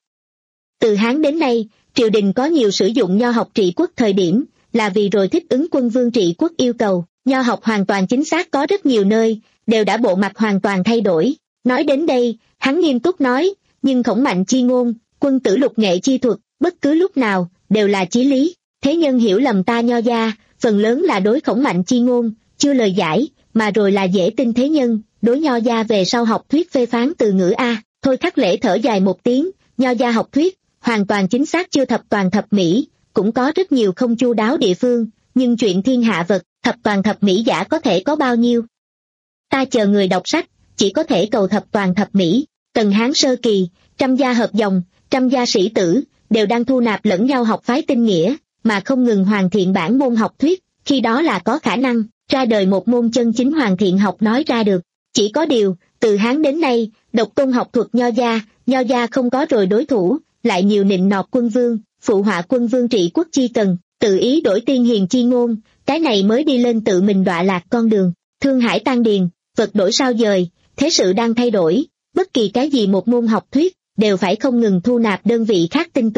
Từ Hán đến nay, triều đình có nhiều sử dụng nho học trị quốc thời điểm, là vì rồi thích ứng quân vương trị quốc yêu cầu, nho học hoàn toàn chính xác có rất nhiều nơi, đều đã bộ mặt hoàn toàn thay đổi. Nói đến đây, hắn nghiêm túc nói, nhưng khổng mạnh chi ngôn, quân tử lục nghệ chi thuật, bất cứ lúc nào, đều là chí lý. Thế nhân hiểu lầm ta nho gia, phần lớn là đối khổng mạnh chi ngôn, chưa lời giải, mà rồi là dễ tin thế nhân, đối nho gia về sau học thuyết phê phán từ ngữ A. Thôi Khắc Lễ thở dài một tiếng, nho gia học thuyết, hoàn toàn chính xác chưa thập toàn thập mỹ, cũng có rất nhiều không chu đáo địa phương, nhưng chuyện thiên hạ vật, thập toàn thập mỹ giả có thể có bao nhiêu? Ta chờ người đọc sách, chỉ có thể cầu thập toàn thập mỹ. Tần Hán sơ kỳ, trăm gia hợp dòng, trăm gia sĩ tử, đều đang thu nạp lẫn nhau học phái tinh nghĩa, mà không ngừng hoàn thiện bản môn học thuyết, khi đó là có khả năng, ra đời một môn chân chính hoàn thiện học nói ra được. Chỉ có điều, từ Hán đến nay, độc tôn học thuật nho gia, nho gia không có rồi đối thủ, lại nhiều nịnh nọt quân vương, phụ họa quân vương trị quốc chi cần, tự ý đổi tiên hiền chi ngôn, cái này mới đi lên tự mình đọa lạc con đường. Thương hải tan điền, vật đổi sao dời, thế sự đang thay đổi, bất kỳ cái gì một môn học thuyết, đều phải không ngừng thu nạp đơn vị khác tinh túy,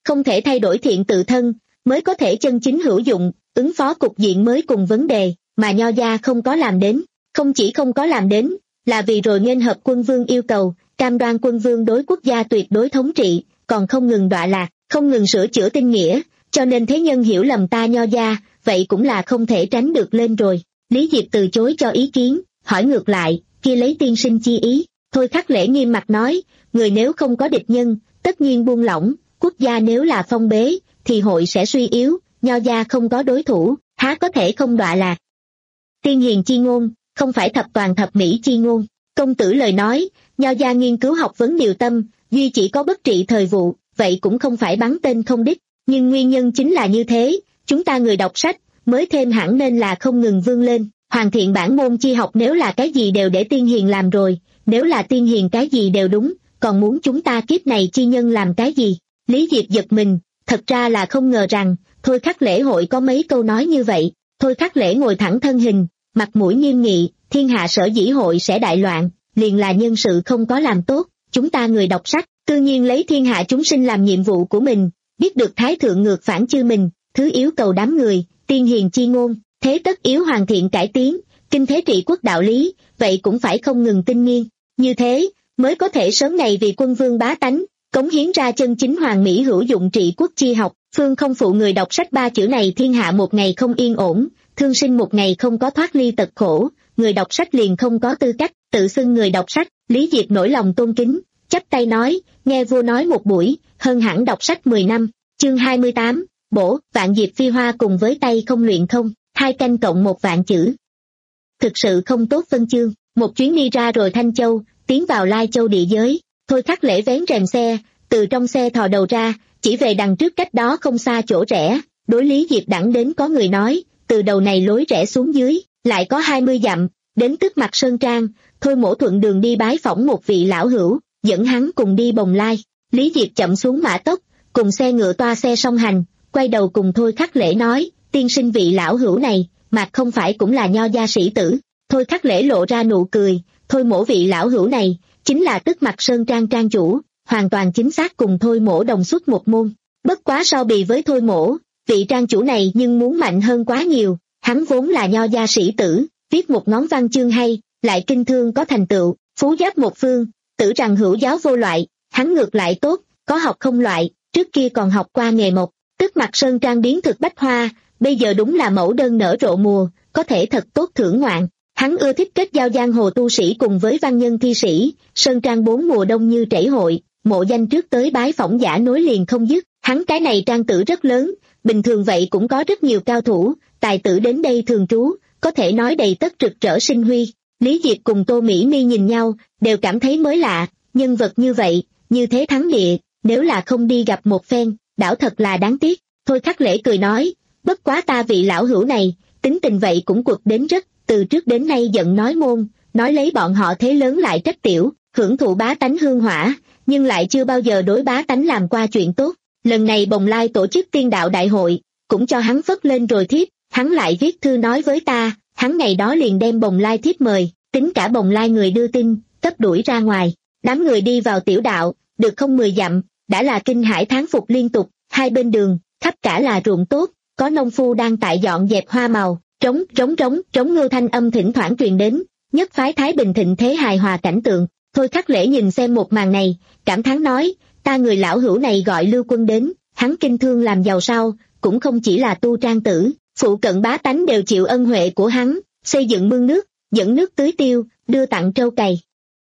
không thể thay đổi thiện tự thân, mới có thể chân chính hữu dụng, ứng phó cục diện mới cùng vấn đề, mà Nho gia không có làm đến, không chỉ không có làm đến, là vì rồi nghênh hợp quân vương yêu cầu, cam đoan quân vương đối quốc gia tuyệt đối thống trị, còn không ngừng đọa lạc, không ngừng sửa chữa tinh nghĩa, cho nên thế nhân hiểu lầm ta Nho gia, vậy cũng là không thể tránh được lên rồi. Lý Diệp từ chối cho ý kiến, hỏi ngược lại, kia lấy tiên sinh chi ý. Thôi Khắc Lễ nghiêm mặt nói, người nếu không có địch nhân, tất nhiên buông lỏng, quốc gia nếu là phong bế, thì hội sẽ suy yếu, Nho gia không có đối thủ, há có thể không đọa lạc. Tiên hiền chi ngôn, không phải thập toàn thập mỹ chi ngôn. Công tử lời nói, Nho gia nghiên cứu học vấn điều tâm, duy chỉ có bất trị thời vụ, vậy cũng không phải bắn tên không đích, nhưng nguyên nhân chính là như thế, chúng ta người đọc sách, mới thêm hẳn nên là không ngừng vươn lên, hoàn thiện bản môn chi học nếu là cái gì đều để tiên hiền làm rồi, nếu là tiên hiền cái gì đều đúng, còn muốn chúng ta kiếp này chi nhân làm cái gì? Lý Diệp giật mình, thật ra là không ngờ rằng, Thôi Khắc Lễ hội có mấy câu nói như vậy. Thôi Khắc Lễ ngồi thẳng thân hình, mặt mũi nghiêm nghị, thiên hạ sở dĩ hội sẽ đại loạn, liền là nhân sự không có làm tốt, chúng ta người đọc sách, tự nhiên lấy thiên hạ chúng sinh làm nhiệm vụ của mình, biết được thái thượng ngược phản chư mình, thứ yếu cầu đám người, tiên hiền chi ngôn, thế tất yếu hoàn thiện cải tiến, kinh thế trị quốc đạo lý, vậy cũng phải không ngừng tinh nghiên, như thế, mới có thể sớm ngày vì quân vương bá tánh, cống hiến ra chân chính hoàng mỹ hữu dụng trị quốc chi học. Phương không phụ người đọc sách ba chữ này, thiên hạ một ngày không yên ổn, thương sinh một ngày không có thoát ly tật khổ, người đọc sách liền không có tư cách tự xưng người đọc sách. Lý Diệp nổi lòng tôn kính, chắp tay nói, nghe vua nói một buổi, hơn hẳn đọc sách mười năm. Chương hai mươi tám, bổ, vạn diệp phi hoa cùng với tay không luyện không, hai canh cộng một vạn chữ. Thực sự không tốt phân chương, một chuyến đi ra rồi Thanh Châu, tiến vào Lai Châu địa giới, Thôi Khắc Lễ vén rèm xe, từ trong xe thò đầu ra, chỉ về đằng trước cách đó không xa chỗ rẽ, đối Lý Diệp đẳng đến có người nói, từ đầu này lối rẽ xuống dưới, lại có hai mươi dặm, đến Tức Mặt Sơn Trang, Thôi Mỗ thuận đường đi bái phỏng một vị lão hữu, dẫn hắn cùng đi Bồng Lai. Lý Diệp chậm xuống mã tốc, cùng xe ngựa toa xe song hành, quay đầu cùng Thôi Khắc Lễ nói, tiên sinh vị lão hữu này, mà không phải cũng là Nho gia sĩ tử. Thôi Khắc Lễ lộ ra nụ cười, Thôi Mỗ vị lão hữu này, chính là Tức Mặt Sơn Trang trang chủ, hoàn toàn chính xác cùng Thôi Mỗ đồng xuất một môn. Bất quá so bì với Thôi Mỗ, vị trang chủ này nhưng muốn mạnh hơn quá nhiều, hắn vốn là Nho gia sĩ tử, viết một ngón văn chương hay, lại kinh thương có thành tựu, phú giáp một phương, tử rằng hữu giáo vô loại, hắn ngược lại tốt, có học không loại, trước kia còn học qua nghề mộc. Tức Mặt Sơn Trang biến thực bách hoa, bây giờ đúng là mẫu đơn nở rộ mùa, có thể thật tốt thưởng ngoạn. Hắn ưa thích kết giao giang hồ tu sĩ cùng với văn nhân thi sĩ, Sơn Trang bốn mùa đông như trảy hội, mộ danh trước tới bái phỏng giả nối liền không dứt. Hắn cái này trang tử rất lớn, bình thường vậy cũng có rất nhiều cao thủ, tài tử đến đây thường trú, có thể nói đầy tất rực rỡ sinh huy. Lý Diệp cùng Tô Mỹ Mi nhìn nhau, đều cảm thấy mới lạ, nhân vật như vậy, như thế thắng địa, nếu là không đi gặp một phen, đảo thật là đáng tiếc. Thôi Khắc Lễ cười nói, bất quá ta vị lão hữu này, tính tình vậy cũng quật đến rất, từ trước đến nay giận nói môn, nói lấy bọn họ thế lớn lại trách tiểu, hưởng thụ bá tánh hương hỏa, nhưng lại chưa bao giờ đối bá tánh làm qua chuyện tốt. Lần này Bồng Lai tổ chức tiên đạo đại hội, cũng cho hắn phất lên rồi thiếp, hắn lại viết thư nói với ta, hắn ngày đó liền đem Bồng Lai thiếp mời, tính cả Bồng Lai người đưa tin, cấp đuổi ra ngoài. Đám người đi vào tiểu đạo, được không mười dặm, đã là kinh hải thán phục liên tục, hai bên đường, khắp cả là ruộng tốt, có nông phu đang tại dọn dẹp hoa màu, trống trống trống trống ngưu thanh âm thỉnh thoảng truyền đến, nhất phái Thái Bình thịnh thế hài hòa cảnh tượng. Thôi Khắc Lễ nhìn xem một màn này, cảm thán nói, ta người lão hữu này gọi Lưu Quân đến, hắn kinh thương làm giàu sau, cũng không chỉ là tu trang tử, phụ cận bá tánh đều chịu ân huệ của hắn, xây dựng mương nước, dẫn nước tưới tiêu, đưa tặng trâu cày.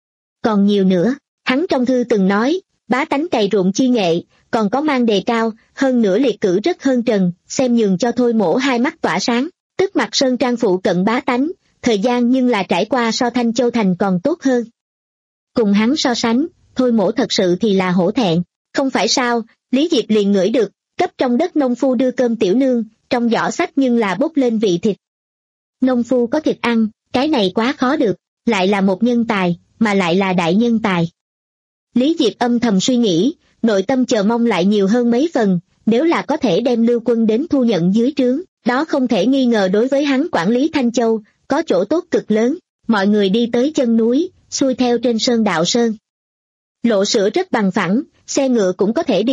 Còn nhiều nữa, hắn trong thư từng nói, bá tánh cày ruộng chi nghệ, còn có mang đề cao, hơn nữa liệt cử rất hơn trần, xem nhường cho Thôi Mỗ hai mắt tỏa sáng. Tức Mặt Sơn Trang phụ cận bá tánh, thời gian nhưng là trải qua so Thanh Châu Thành còn tốt hơn. Cùng hắn so sánh, Thôi Mỗ thật sự thì là hổ thẹn, không phải sao? Lý Diệp liền ngửi được, cấp trong đất nông phu đưa cơm tiểu nương, trong giỏ sách nhưng là bốc lên vị thịt. Nông phu có thịt ăn, cái này quá khó được, lại là một nhân tài, mà lại là đại nhân tài. Lý Diệp âm thầm suy nghĩ, nội tâm chờ mong lại nhiều hơn mấy phần, nếu là có thể đem Lưu Quân đến thu nhận dưới trướng, đó không thể nghi ngờ đối với hắn quản lý Thanh Châu, có chỗ tốt cực lớn. Mọi người đi tới chân núi, xuôi theo trên sơn đạo sơn. Lộ sữa rất bằng phẳng, xe ngựa cũng có thể đi,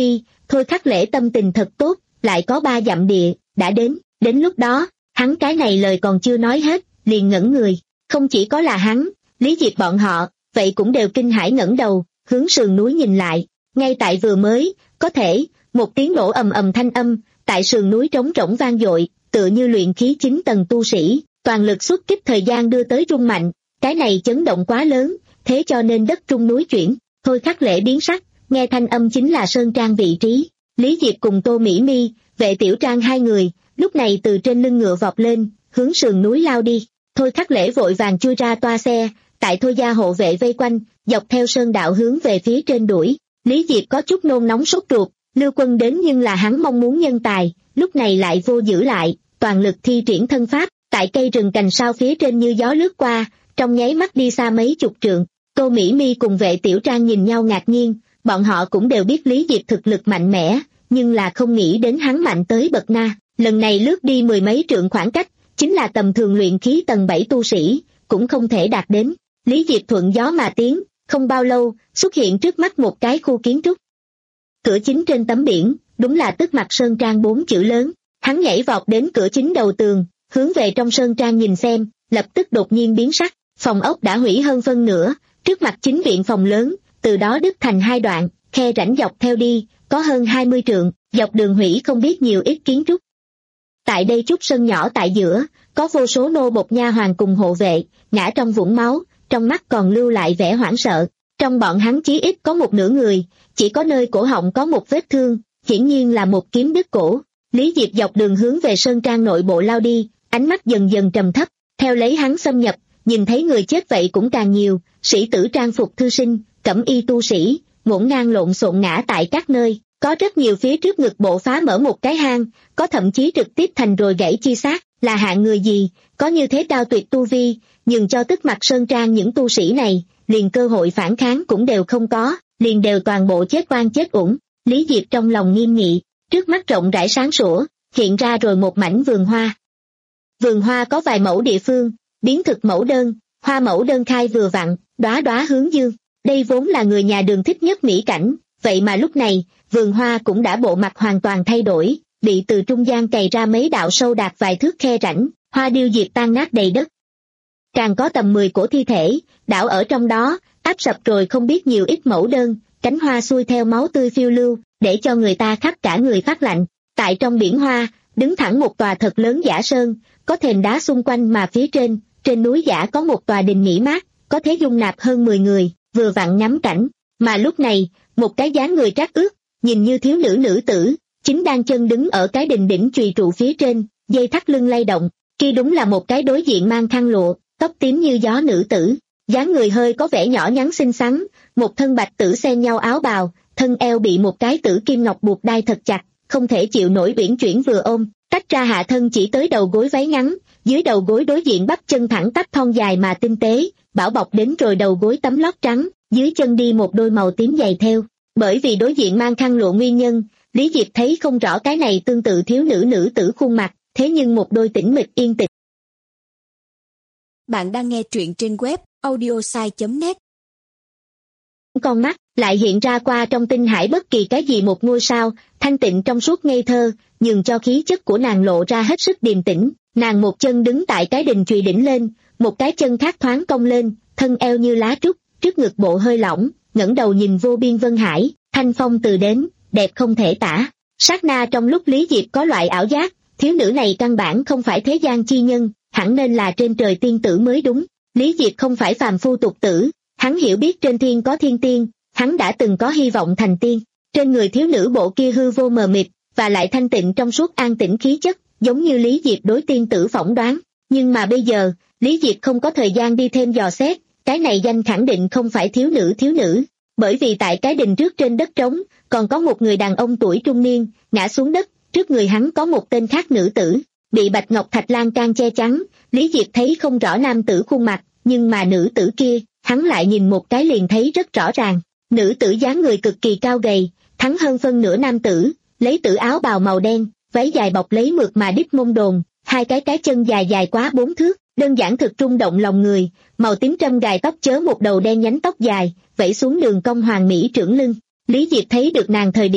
Thôi Khắc Lễ tâm tình thật tốt, lại có ba dặm địa, đã đến, đến lúc đó, hắn cái này lời còn chưa nói hết, liền ngẩn người, không chỉ có là hắn, Lý Diệp bọn họ, vậy cũng đều kinh hãi ngẩng đầu, hướng sườn núi nhìn lại, ngay tại vừa mới, có thể, một tiếng nổ ầm ầm thanh âm, tại sườn núi trống rỗng vang dội, tựa như luyện khí chín tầng tu sĩ, toàn lực xuất kích thời gian đưa tới rung mạnh, cái này chấn động quá lớn, thế cho nên đất trung núi chuyển, Thôi Khắc Lễ biến sắc, nghe thanh âm chính là Sơn Trang vị trí, Lý Diệp cùng Tô Mỹ Mi, Vệ Tiểu Trang hai người, lúc này từ trên lưng ngựa vọt lên, hướng sườn núi lao đi, Thôi Khắc Lễ vội vàng chui ra toa xe, tại Thôi gia hộ vệ vây quanh, dọc theo sơn đạo hướng về phía trên đuổi, Lý Diệp có chút nôn nóng sốt ruột, Lưu Quân đến nhưng là hắn mong muốn nhân tài, lúc này lại vô giữ lại, toàn lực thi triển thân pháp, tại cây rừng cành sao phía trên như gió lướt qua, trong nháy mắt đi xa mấy chục trượng. Tô Mỹ Mi cùng Vệ Tiểu Trang nhìn nhau ngạc nhiên, bọn họ cũng đều biết Lý Diệp thực lực mạnh mẽ, nhưng là không nghĩ đến hắn mạnh tới bậc na, lần này lướt đi mười mấy trượng khoảng cách, chính là tầm thường luyện khí tầng bảy tu sĩ, cũng không thể đạt đến. Lý Diệp thuận gió mà tiến, không bao lâu, xuất hiện trước mắt một cái khu kiến trúc. Cửa chính trên tấm biển, đúng là Tức Mặc Sơn Trang bốn chữ lớn, hắn nhảy vọt đến cửa chính đầu tường, hướng về trong sơn trang nhìn xem, lập tức đột nhiên biến sắc, phòng ốc đã hủy hơn phân nửa, trước mặt chính viện phòng lớn, từ đó đứt thành hai đoạn, khe rãnh dọc theo đi, có hơn hai mươi trượng, dọc đường hủy không biết nhiều ít kiến trúc. Tại đây chút sân nhỏ tại giữa, có vô số nô bộc nha hoàn cùng hộ vệ, ngã trong vũng máu, trong mắt còn lưu lại vẻ hoảng sợ. Trong bọn hắn chí ít có một nửa người, chỉ có nơi cổ họng có một vết thương, hiển nhiên là một kiếm đứt cổ. Lý Diệp dọc đường hướng về sơn trang nội bộ lao đi, ánh mắt dần dần trầm thấp, theo lấy hắn xâm nhập, nhìn thấy người chết vậy cũng càng nhiều, sĩ tử trang phục thư sinh, cẩm y tu sĩ, ngổn ngang lộn xộn ngã tại các nơi, có rất nhiều phía trước ngực bộ phá mở một cái hang, có thậm chí trực tiếp thành rồi gãy chi xác, là hạng người gì, có như thế cao tuyệt tu vi, nhưng cho Tức Mặc Sơn Trang những tu sĩ này, liền cơ hội phản kháng cũng đều không có, liền đều toàn bộ chết oan chết uổng. Lý Diệp trong lòng nghiêm nghị, trước mắt rộng rãi sáng sủa, hiện ra rồi một mảnh vườn hoa. Vườn hoa có vài mẫu địa phương, biến thực mẫu đơn, hoa mẫu đơn khai vừa vặn, đóa đóa hướng dương, đây vốn là người nhà Đường thích nhất mỹ cảnh, vậy mà lúc này, vườn hoa cũng đã bộ mặt hoàn toàn thay đổi, bị từ trung gian cày ra mấy đạo sâu đạt vài thước khe rãnh, hoa điêu diệp tan nát đầy đất. Càng có tầm mười cổ thi thể, đảo ở trong đó, áp sập rồi không biết nhiều ít mẫu đơn, cánh hoa xuôi theo máu tươi phiêu lưu, để cho người ta khắp cả người phát lạnh. Tại trong biển hoa, đứng thẳng một tòa thật lớn giả sơn, có thềm đá xung quanh mà phía trên, trên núi giả có một tòa đình nghỉ mát, có thể dung nạp hơn mười người, vừa vặn ngắm cảnh. Mà lúc này, một cái dáng người trác ước, nhìn như thiếu nữ nữ tử, chính đang chân đứng ở cái đình đỉnh chùy trụ phía trên, dây thắt lưng lay động, kia đúng là một cái đối diện mang khăn lụa, tóc tím như gió nữ tử, dáng người hơi có vẻ nhỏ nhắn xinh xắn, một thân bạch tử xen nhau áo bào, thân eo bị một cái tử kim ngọc buộc đai thật chặt, không thể chịu nổi uyển chuyển vừa ôm, tách ra hạ thân chỉ tới đầu gối váy ngắn, dưới đầu gối đối diện bắp chân thẳng tắp thon dài mà tinh tế, bảo bọc đến rồi đầu gối tấm lót trắng, dưới chân đi một đôi màu tím giày theo. Bởi vì đối diện mang khăn lụa nguyên nhân, Lý Diệp thấy không rõ cái này tương tự thiếu nữ nữ tử khuôn mặt, thế nhưng một đôi tĩnh mịch yên tĩnh. Bạn đang nghe truyện trên web audiosai chấm net. Con mắt lại hiện ra qua trong tinh hải bất kỳ cái gì một ngôi sao, thanh tịnh trong suốt ngây thơ, nhường cho khí chất của nàng lộ ra hết sức điềm tĩnh. Nàng một chân đứng tại cái đình chùy đỉnh lên, một cái chân khác thoáng cong lên, thân eo như lá trúc, trước ngực bộ hơi lỏng, ngẩng đầu nhìn vô biên vân hải, thanh phong từ đến, đẹp không thể tả. Sát na trong lúc Lý Diệp có loại ảo giác, thiếu nữ này căn bản không phải thế gian chi nhân, hẳn nên là trên trời tiên tử mới đúng. Lý Diệp không phải phàm phu tục tử, hắn hiểu biết trên thiên có thiên tiên, hắn đã từng có hy vọng thành tiên. Trên người thiếu nữ bộ kia hư vô mờ mịt, và lại thanh tịnh trong suốt an tĩnh khí chất, giống như Lý Diệp đối tiên tử phỏng đoán. Nhưng mà bây giờ, Lý Diệp không có thời gian đi thêm dò xét, cái này danh khẳng định không phải thiếu nữ thiếu nữ. Bởi vì tại cái đình trước trên đất trống, còn có một người đàn ông tuổi trung niên, ngã xuống đất, trước người hắn có một tên khác nữ tử, bị bạch ngọc thạch lan can che chắn, Lý Diệp thấy không rõ nam tử khuôn mặt, nhưng mà nữ tử kia, hắn lại nhìn một cái liền thấy rất rõ ràng. Nữ tử dáng người cực kỳ cao gầy, thắng hơn phân nửa nam tử, lấy tử áo bào màu đen, váy dài bọc lấy mượt mà đít mông đồn, hai cái cái chân dài dài quá bốn thước, đơn giản thực rung động lòng người, màu tím trâm gài tóc chớ một đầu đen nhánh tóc dài, vẫy xuống đường cong hoàng mỹ trưởng lưng. Lý Diệp thấy được nàng thời điểm,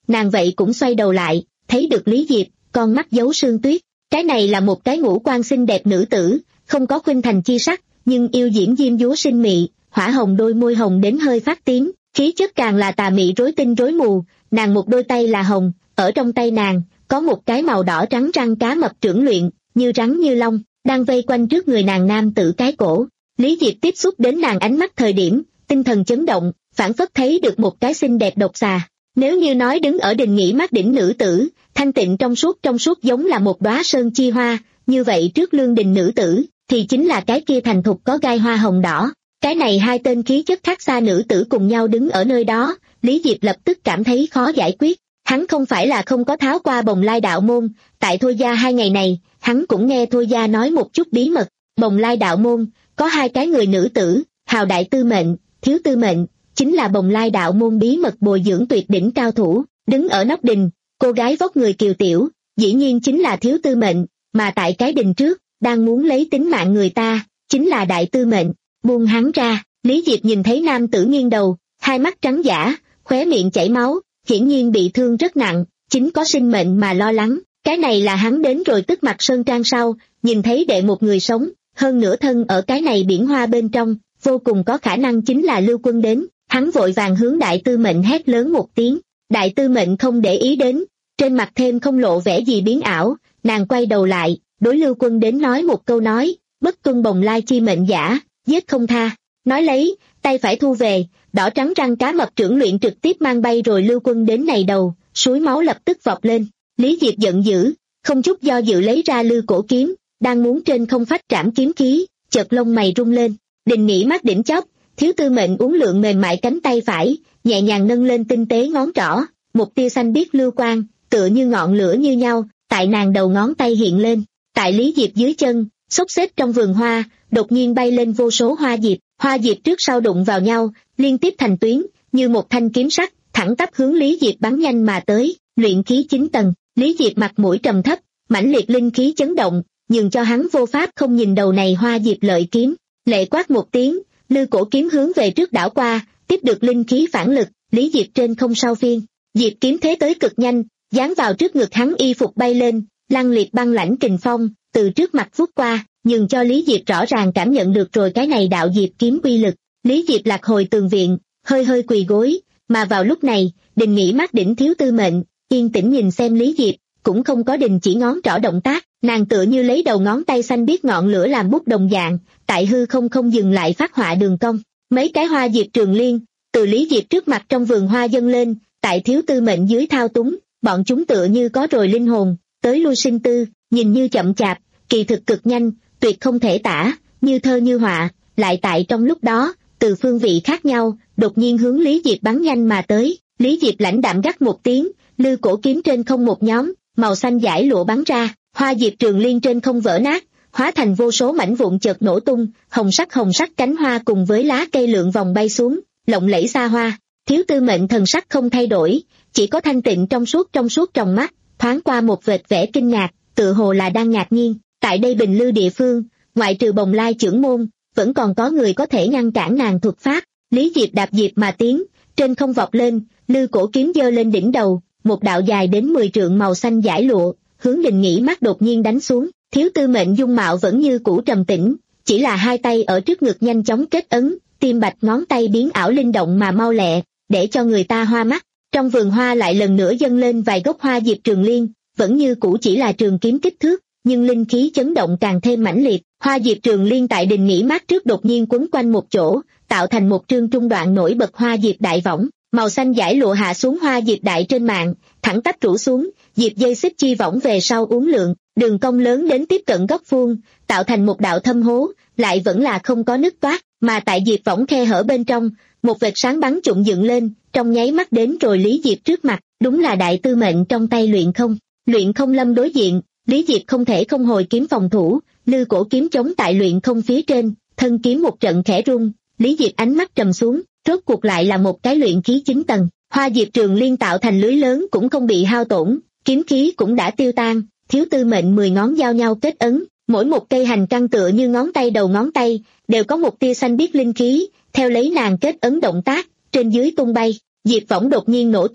nàng vậy cũng xoay đầu lại, thấy được Lý Diệp, con mắt giấu sương tuyết. Cái này là một cái ngũ quan xinh đẹp nữ tử, không có khuynh thành chi sắc, nhưng yêu diễm diêm dúa sinh mị, hỏa hồng đôi môi hồng đến hơi phát tím, khí chất càng là tà mị rối tinh rối mù. Nàng một đôi tay là hồng, ở trong tay nàng có một cái màu đỏ trắng răng cá mập trưởng luyện, như rắn như long, đang vây quanh trước người nàng nam tử cái cổ. Lý Diệp tiếp xúc đến nàng ánh mắt thời điểm, tinh thần chấn động, phảng phất thấy được một cái xinh đẹp độc xà. Nếu như nói đứng ở đình nghỉ mát đỉnh nữ tử, thanh tịnh trong suốt trong suốt giống là một đóa sơn chi hoa, như vậy trước lương đình nữ tử, thì chính là cái kia thành thục có gai hoa hồng đỏ. Cái này hai tên khí chất khác xa nữ tử cùng nhau đứng ở nơi đó, Lý Diệp lập tức cảm thấy khó giải quyết. Hắn không phải là không có tháo qua Bồng Lai đạo môn, tại Thôi gia hai ngày này, hắn cũng nghe Thôi gia nói một chút bí mật. Bồng Lai đạo môn, có hai cái người nữ tử, Hào đại tư mệnh, Thiếu tư mệnh, chính là Bồng Lai đạo môn bí mật bồi dưỡng tuyệt đỉnh cao thủ, đứng ở nóc đình, cô gái vóc người kiều tiểu, dĩ nhiên chính là Thiếu tư mệnh, mà tại cái đình trước, đang muốn lấy tính mạng người ta, chính là đại tư mệnh. Buông hắn ra, Lý Diệp nhìn thấy nam tử nghiêng đầu, hai mắt trắng dã, khóe miệng chảy máu, hiển nhiên bị thương rất nặng, chính có sinh mệnh mà lo lắng. Cái này là hắn đến rồi tức mặt sơn trang sau, nhìn thấy đệ một người sống, hơn nửa thân ở cái này biển hoa bên trong, vô cùng có khả năng chính là Lưu Quân đến. Hắn vội vàng hướng đại tư mệnh hét lớn một tiếng, đại tư mệnh không để ý đến, trên mặt thêm không lộ vẻ gì biến ảo, nàng quay đầu lại, đối Lưu Quân đến nói một câu nói, bất tuân Bồng Lai chi mệnh giả, giết không tha. Nói lấy, tay phải thu về, đỏ trắng răng cá mập trưởng luyện trực tiếp mang bay rồi Lưu Quân đến này đầu, suối máu lập tức vọt lên. Lý Diệp giận dữ, không chút do dự lấy ra lư cổ kiếm, đang muốn trên không phách trảm kiếm khí, chợt lông mày rung lên, đình nghỉ mắt đỉnh chóp, Thiếu tư mệnh uốn lượn mềm mại cánh tay phải, nhẹ nhàng nâng lên tinh tế ngón trỏ, một tia xanh biếc lưu quang, tựa như ngọn lửa như nhau, tại nàng đầu ngón tay hiện lên. Tại Lý Diệp dưới chân, xốc xếp trong vườn hoa, đột nhiên bay lên vô số hoa diệp, hoa diệp trước sau đụng vào nhau, liên tiếp thành tuyến, như một thanh kiếm sắc, thẳng tắp hướng Lý Diệp bắn nhanh mà tới. Luyện khí chín tầng, Lý Diệp mặt mũi trầm thấp, mãnh liệt linh khí chấn động, nhưng cho hắn vô pháp không nhìn đầu này hoa diệp lợi kiếm. Lệ quát một tiếng, lư cổ kiếm hướng về trước đảo qua, tiếp được linh khí phản lực, Lý Diệp trên không sau phiên, diệp kiếm thế tới cực nhanh, dán vào trước ngực hắn y phục bay lên, lăng liệt băng lãnh kình phong, từ trước mặt vút qua, nhưng cho Lý Diệp rõ ràng cảm nhận được rồi cái này đạo diệp kiếm uy lực. Lý Diệp lạc hồi tường viện, hơi hơi quỳ gối, mà vào lúc này, đình nghỉ mắt đỉnh Thiếu tư mệnh, yên tĩnh nhìn xem Lý Diệp, cũng không có đình chỉ ngón trỏ động tác, nàng tựa như lấy đầu ngón tay xanh biếc ngọn lửa làm bút đồng dạng, tại hư không không dừng lại phát họa đường cong. Mấy cái hoa diệp trường liên, từ Lý Diệp trước mặt trong vườn hoa dâng lên, tại Thiếu tư mệnh dưới thao túng, bọn chúng tựa như có rồi linh hồn, tới lui sinh tư, nhìn như chậm chạp, kỳ thực cực nhanh, tuyệt không thể tả, như thơ như họa, lại tại trong lúc đó, từ phương vị khác nhau, đột nhiên hướng Lý Diệp bắn nhanh mà tới. Lý Diệp lãnh đạm gắt một tiếng, lư cổ kiếm trên không một nhóm, màu xanh dải lụa bắn ra, hoa diệp trường liên trên không vỡ nát, hóa thành vô số mảnh vụn chợt nổ tung, hồng sắc hồng sắc cánh hoa cùng với lá cây lượn vòng bay xuống, lộng lẫy xa hoa. Thiếu tư mệnh thần sắc không thay đổi, chỉ có thanh tịnh trong suốt trong suốt trong mắt, thoáng qua một vệt vẻ kinh ngạc, tự hồ là đang ngạc nhiên. Tại đây Bình Lư địa phương, ngoại trừ Bồng Lai trưởng môn, vẫn còn có người có thể ngăn cản nàng thuật pháp. Lý Diệp đạp diệp mà tiến, trên không vọt lên, lư cổ kiếm giơ lên đỉnh đầu, một đạo dài đến mười trượng màu xanh dải lụa, hướng đình nghỉ mắt đột nhiên đánh xuống. Thiếu tư mệnh dung mạo vẫn như cũ trầm tĩnh, chỉ là hai tay ở trước ngực nhanh chóng kết ấn, tim bạch ngón tay biến ảo linh động mà mau lẹ, để cho người ta hoa mắt. Trong vườn hoa lại lần nữa dâng lên vài gốc hoa diệp trường liên, vẫn như cũ chỉ là trường kiếm kích thước, nhưng linh khí chấn động càng thêm mãnh liệt. Hoa diệp trường liên tại đình nghỉ mát trước đột nhiên quấn quanh một chỗ, tạo thành một trương trung đoạn nổi bật hoa diệp đại võng, màu xanh dải lụa hạ xuống hoa diệp đại trên mạng, thẳng tắp rủ xuống, diệp dây xích chi võng về sau uốn lượn, đường cong lớn đến tiếp cận góc vuông, tạo thành một đạo thâm hố, lại vẫn là không có nứt toát, mà tại diệp võng khe hở bên trong, một vệt sáng bắn trụng dựng lên, trong nháy mắt đến rồi Lý Diệp trước mặt, đúng là đại tư mệnh trong tay luyện không. Luyện không lâm đối diện, Lý Diệp không thể không hồi kiếm phòng thủ, lư cổ kiếm chống tại luyện không phía trên, thân kiếm một trận khẽ rung, Lý Diệp ánh mắt trầm xuống, rốt cuộc lại là một cái luyện khí chín tầng. Hoa diệp trường liên tạo thành lưới lớn cũng không bị hao tổn, kiếm khí cũng đã tiêu tan. Thiếu tư mệnh mười ngón giao nhau kết ấn, mỗi một cây hành căn tựa như ngón tay đầu ngón tay, đều có một tia xanh biếc linh khí, theo lấy nàng kết ấn động tác, trên dưới tung bay, diệp võng đột nhiên nổ tung,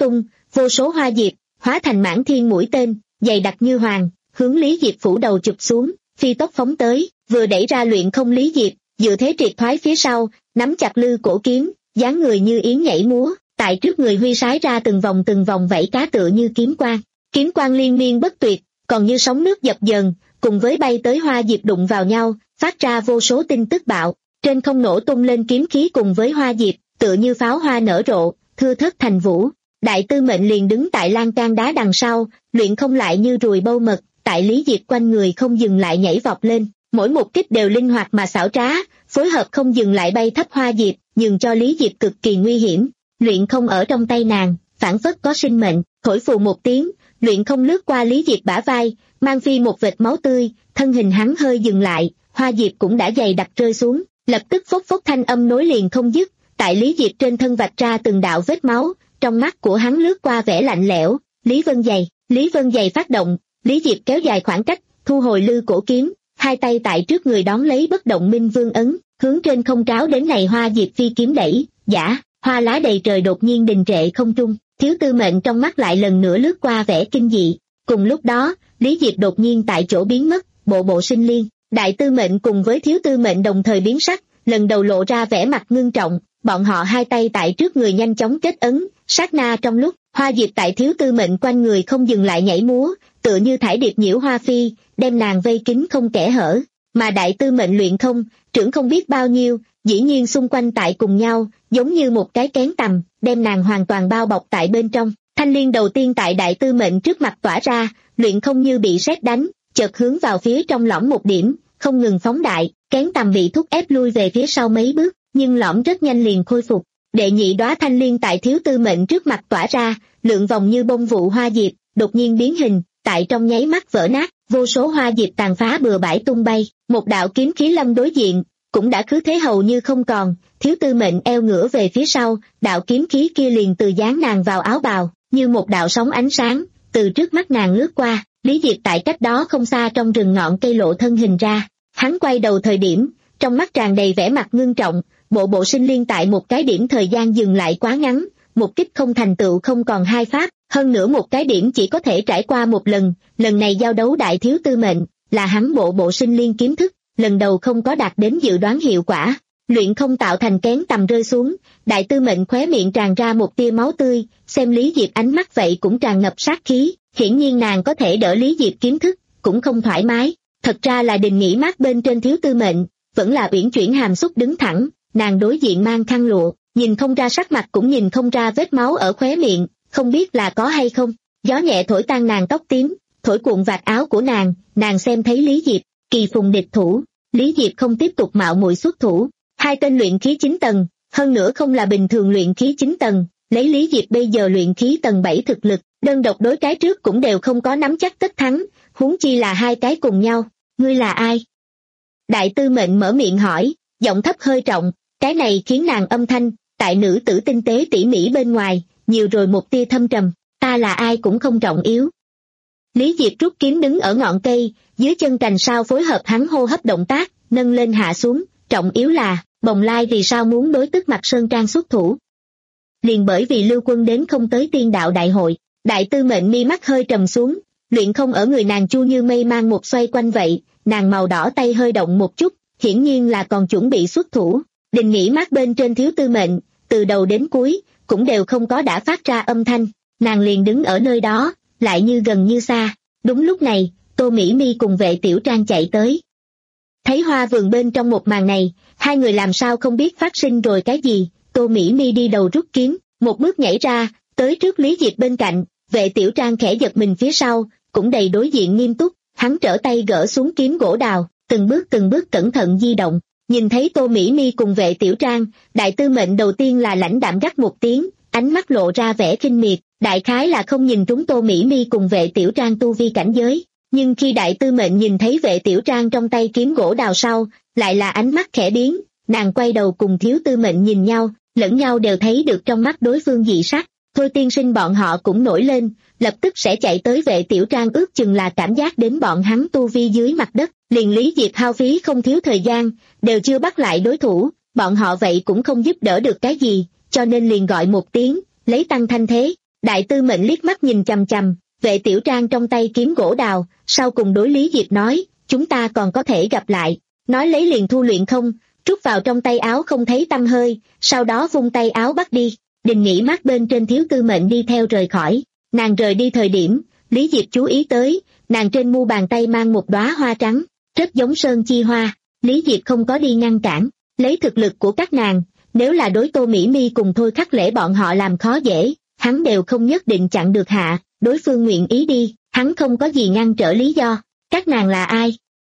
vô số hoa diệp, hóa thành mãn thiên mũi tên, dày đặc như hoàng, hướng Lý Diệp phủ đầu chụp xuống, phi tốc phóng tới, vừa đẩy ra Luyện Không Lý Diệp, dự thế triệt thoái phía sau, nắm chặt lư cổ kiếm, dáng người như yến nhảy múa, tại trước người huy sái ra từng vòng từng vòng vẫy cá tựa như kiếm quang, kiếm quang liên miên bất tuyệt, còn như sóng nước dập dờn, cùng với bay tới hoa diệp đụng vào nhau, phát ra vô số tin tức bạo, trên không nổ tung lên kiếm khí cùng với hoa diệp, tựa như pháo hoa nở rộ, thưa thớt thành vũ. Đại Tư Mệnh liền đứng tại lan can đá đằng sau, Luyện Không lại như ruồi bâu mật, tại Lý Diệp quanh người không dừng lại nhảy vọt lên, mỗi một kích đều linh hoạt mà xảo trá, phối hợp không dừng lại bay thấp hoa diệp, nhường cho Lý Diệp cực kỳ nguy hiểm. Luyện Không ở trong tay nàng, phảng phất có sinh mệnh, thổi phù một tiếng, Luyện Không lướt qua Lý Diệp bả vai, mang phi một vệt máu tươi, thân hình hắn hơi dừng lại, hoa diệp cũng đã dày đặc rơi xuống, lập tức phốc phốc thanh âm nối liền không dứt, tại Lý Diệp trên thân vạch ra từng đạo vết máu, trong mắt của hắn lướt qua vẻ lạnh lẽo. Lý Vân Dày, Lý Vân Dày phát động, Lý Diệp kéo dài khoảng cách, thu hồi lư cổ kiếm, hai tay tại trước người đón lấy bất động minh vương ấn, hướng trên không tráo đến này hoa diệp phi kiếm đẩy, giả, hoa lá đầy trời đột nhiên đình trệ không trung, Thiếu Tư Mệnh trong mắt lại lần nữa lướt qua vẻ kinh dị. Cùng lúc đó, Lý Diệp đột nhiên tại chỗ biến mất, bộ bộ sinh liên, Đại Tư Mệnh cùng với Thiếu Tư Mệnh đồng thời biến sắc, lần đầu lộ ra vẻ mặt ngưng trọng, bọn họ hai tay tại trước người nhanh chóng kết ấn, sát na trong lúc, hoa diệp tại Thiếu Tư Mệnh quanh người không dừng lại nhảy múa, tựa như thải điệp nhiễu hoa phi, đem nàng vây kín không kẽ hở, mà Đại Tư Mệnh Luyện Không, trưởng không biết bao nhiêu, dĩ nhiên xung quanh tại cùng nhau, giống như một cái kén tằm, đem nàng hoàn toàn bao bọc tại bên trong. Thanh liên đầu tiên tại Đại Tư Mệnh trước mặt tỏa ra, Luyện Không như bị sét đánh, chợt hướng vào phía trong lõm một điểm, không ngừng phóng đại, kén tằm bị thúc ép lui về phía sau mấy bước, nhưng lõm rất nhanh liền khôi phục. Đệ nhị đóa thanh liên tại Thiếu Tư Mệnh trước mặt tỏa ra, lượng vòng như bông vụ hoa diệp, đột nhiên biến hình, tại trong nháy mắt vỡ nát, vô số hoa diệp tàn phá bừa bãi tung bay, một đạo kiếm khí lâm đối diện, cũng đã cứ thế hầu như không còn. Thiếu Tư Mệnh eo ngửa về phía sau, đạo kiếm khí kia liền từ dán nàng vào áo bào, như một đạo sóng ánh sáng, từ trước mắt nàng lướt qua. Lý Diệp tại cách đó không xa trong rừng ngọn cây lộ thân hình ra, hắn quay đầu thời điểm, trong mắt tràn đầy vẻ mặt ngưng trọng, bộ bộ sinh liên tại một cái điểm thời gian dừng lại quá ngắn, một kích không thành tựu không còn hai pháp, hơn nữa một cái điểm chỉ có thể trải qua một lần, lần này giao đấu Đại Thiếu Tư Mệnh, là hắn bộ bộ sinh liên kiếm thức, lần đầu không có đạt đến dự đoán hiệu quả. Luyện Không tạo thành kén tầm rơi xuống, Đại Tư Mệnh khóe miệng tràn ra một tia máu tươi, xem Lý Diệp ánh mắt vậy cũng tràn ngập sát khí, hiển nhiên nàng có thể đỡ Lý Diệp kiếm thức, cũng không thoải mái. Thật ra là Đình nghỉ mát bên trên Thiếu Tư Mệnh, vẫn là uyển chuyển hàm xúc đứng thẳng, nàng đối diện mang khăn lụa, nhìn không ra sắc mặt cũng nhìn không ra vết máu ở khóe miệng, không biết là có hay không. Gió nhẹ thổi tan nàng tóc tím, thổi cuộn vạt áo của nàng, nàng xem thấy Lý Diệp, kỳ phùng địch thủ, Lý Diệp không tiếp tục mạo muội xuất thủ. Hai tên luyện khí chín tầng, hơn nữa không là bình thường luyện khí chín tầng, lấy Lý Diệp bây giờ luyện khí tầng bảy thực lực, đơn độc đối cái trước cũng đều không có nắm chắc tất thắng, huống chi là hai cái cùng nhau. Ngươi là ai? Đại Tư Mệnh mở miệng hỏi, giọng thấp hơi trọng, cái này khiến nàng âm thanh, tại nữ tử tinh tế tỉ mỉ bên ngoài, nhiều rồi một tia thâm trầm, ta là ai cũng không trọng yếu. Lý Diệp rút kiếm đứng ở ngọn cây, dưới chân cành sao phối hợp hắn hô hấp động tác, nâng lên hạ xuống, trọng yếu là, Bồng Lai vì sao muốn đối Tức Mặc Sơn Trang xuất thủ? Liền bởi vì Lưu Quân đến không tới tiên đạo đại hội. Đại Tư Mệnh mi mắt hơi trầm xuống, Luyện Không ở người nàng chu như mây mang một xoay quanh vậy, nàng màu đỏ tay hơi động một chút, hiển nhiên là còn chuẩn bị xuất thủ. Đình nghỉ mát bên trên Thiếu Tư Mệnh, từ đầu đến cuối, cũng đều không có đã phát ra âm thanh, nàng liền đứng ở nơi đó, lại như gần như xa. Đúng lúc này, Tô Mỹ Mi cùng Vệ Tiểu Trang chạy tới. Thấy hoa vườn bên trong một màn này, hai người làm sao không biết phát sinh rồi cái gì. Tô Mỹ Mi đi đầu rút kiếm, một bước nhảy ra, tới trước Lý Diệp bên cạnh. Vệ Tiểu Trang khẽ giật mình phía sau, cũng đầy đối diện nghiêm túc, hắn trở tay gỡ xuống kiếm gỗ đào, từng bước từng bước cẩn thận di động. Nhìn thấy Tô Mỹ Mi cùng Vệ Tiểu Trang, Đại Tư Mệnh đầu tiên là lãnh đạm gắt một tiếng, ánh mắt lộ ra vẻ khinh miệt, đại khái là không nhìn trúng Tô Mỹ Mi cùng Vệ Tiểu Trang tu vi cảnh giới. Nhưng khi Đại Tư Mệnh nhìn thấy Vệ Tiểu Trang trong tay kiếm gỗ đào sau, lại là ánh mắt khẽ biến, nàng quay đầu cùng Thiếu Tư Mệnh nhìn nhau, lẫn nhau đều thấy được trong mắt đối phương dị sắc. Thôi tiên sinh bọn họ cũng nổi lên, lập tức sẽ chạy tới Vệ Tiểu Trang, ước chừng là cảm giác đến bọn hắn tu vi dưới mặt đất, liền Lý Diệp hao phí không thiếu thời gian, đều chưa bắt lại đối thủ, bọn họ vậy cũng không giúp đỡ được cái gì, cho nên liền gọi một tiếng, lấy tăng thanh thế. Đại tư mệnh liếc mắt nhìn chằm chằm, Vệ Tiểu Trang trong tay kiếm gỗ đào, sau cùng đối Lý Diệp nói, chúng ta còn có thể gặp lại, nói lấy liền thu luyện không, trút vào trong tay áo không thấy tăm hơi, sau đó vung tay áo bắt đi. Đình nghỉ mát bên trên thiếu tư mệnh đi theo rời khỏi, nàng rời đi thời điểm, Lý Diệp chú ý tới, nàng trên mu bàn tay mang một đóa hoa trắng, rất giống sơn chi hoa. Lý Diệp không có đi ngăn cản, lấy thực lực của các nàng, nếu là đối Tô Mỹ Mi cùng Thôi Khắc Lễ bọn họ làm khó dễ, hắn đều không nhất định chặn được hạ, đối phương nguyện ý đi, hắn không có gì ngăn trở lý do. Các nàng là ai?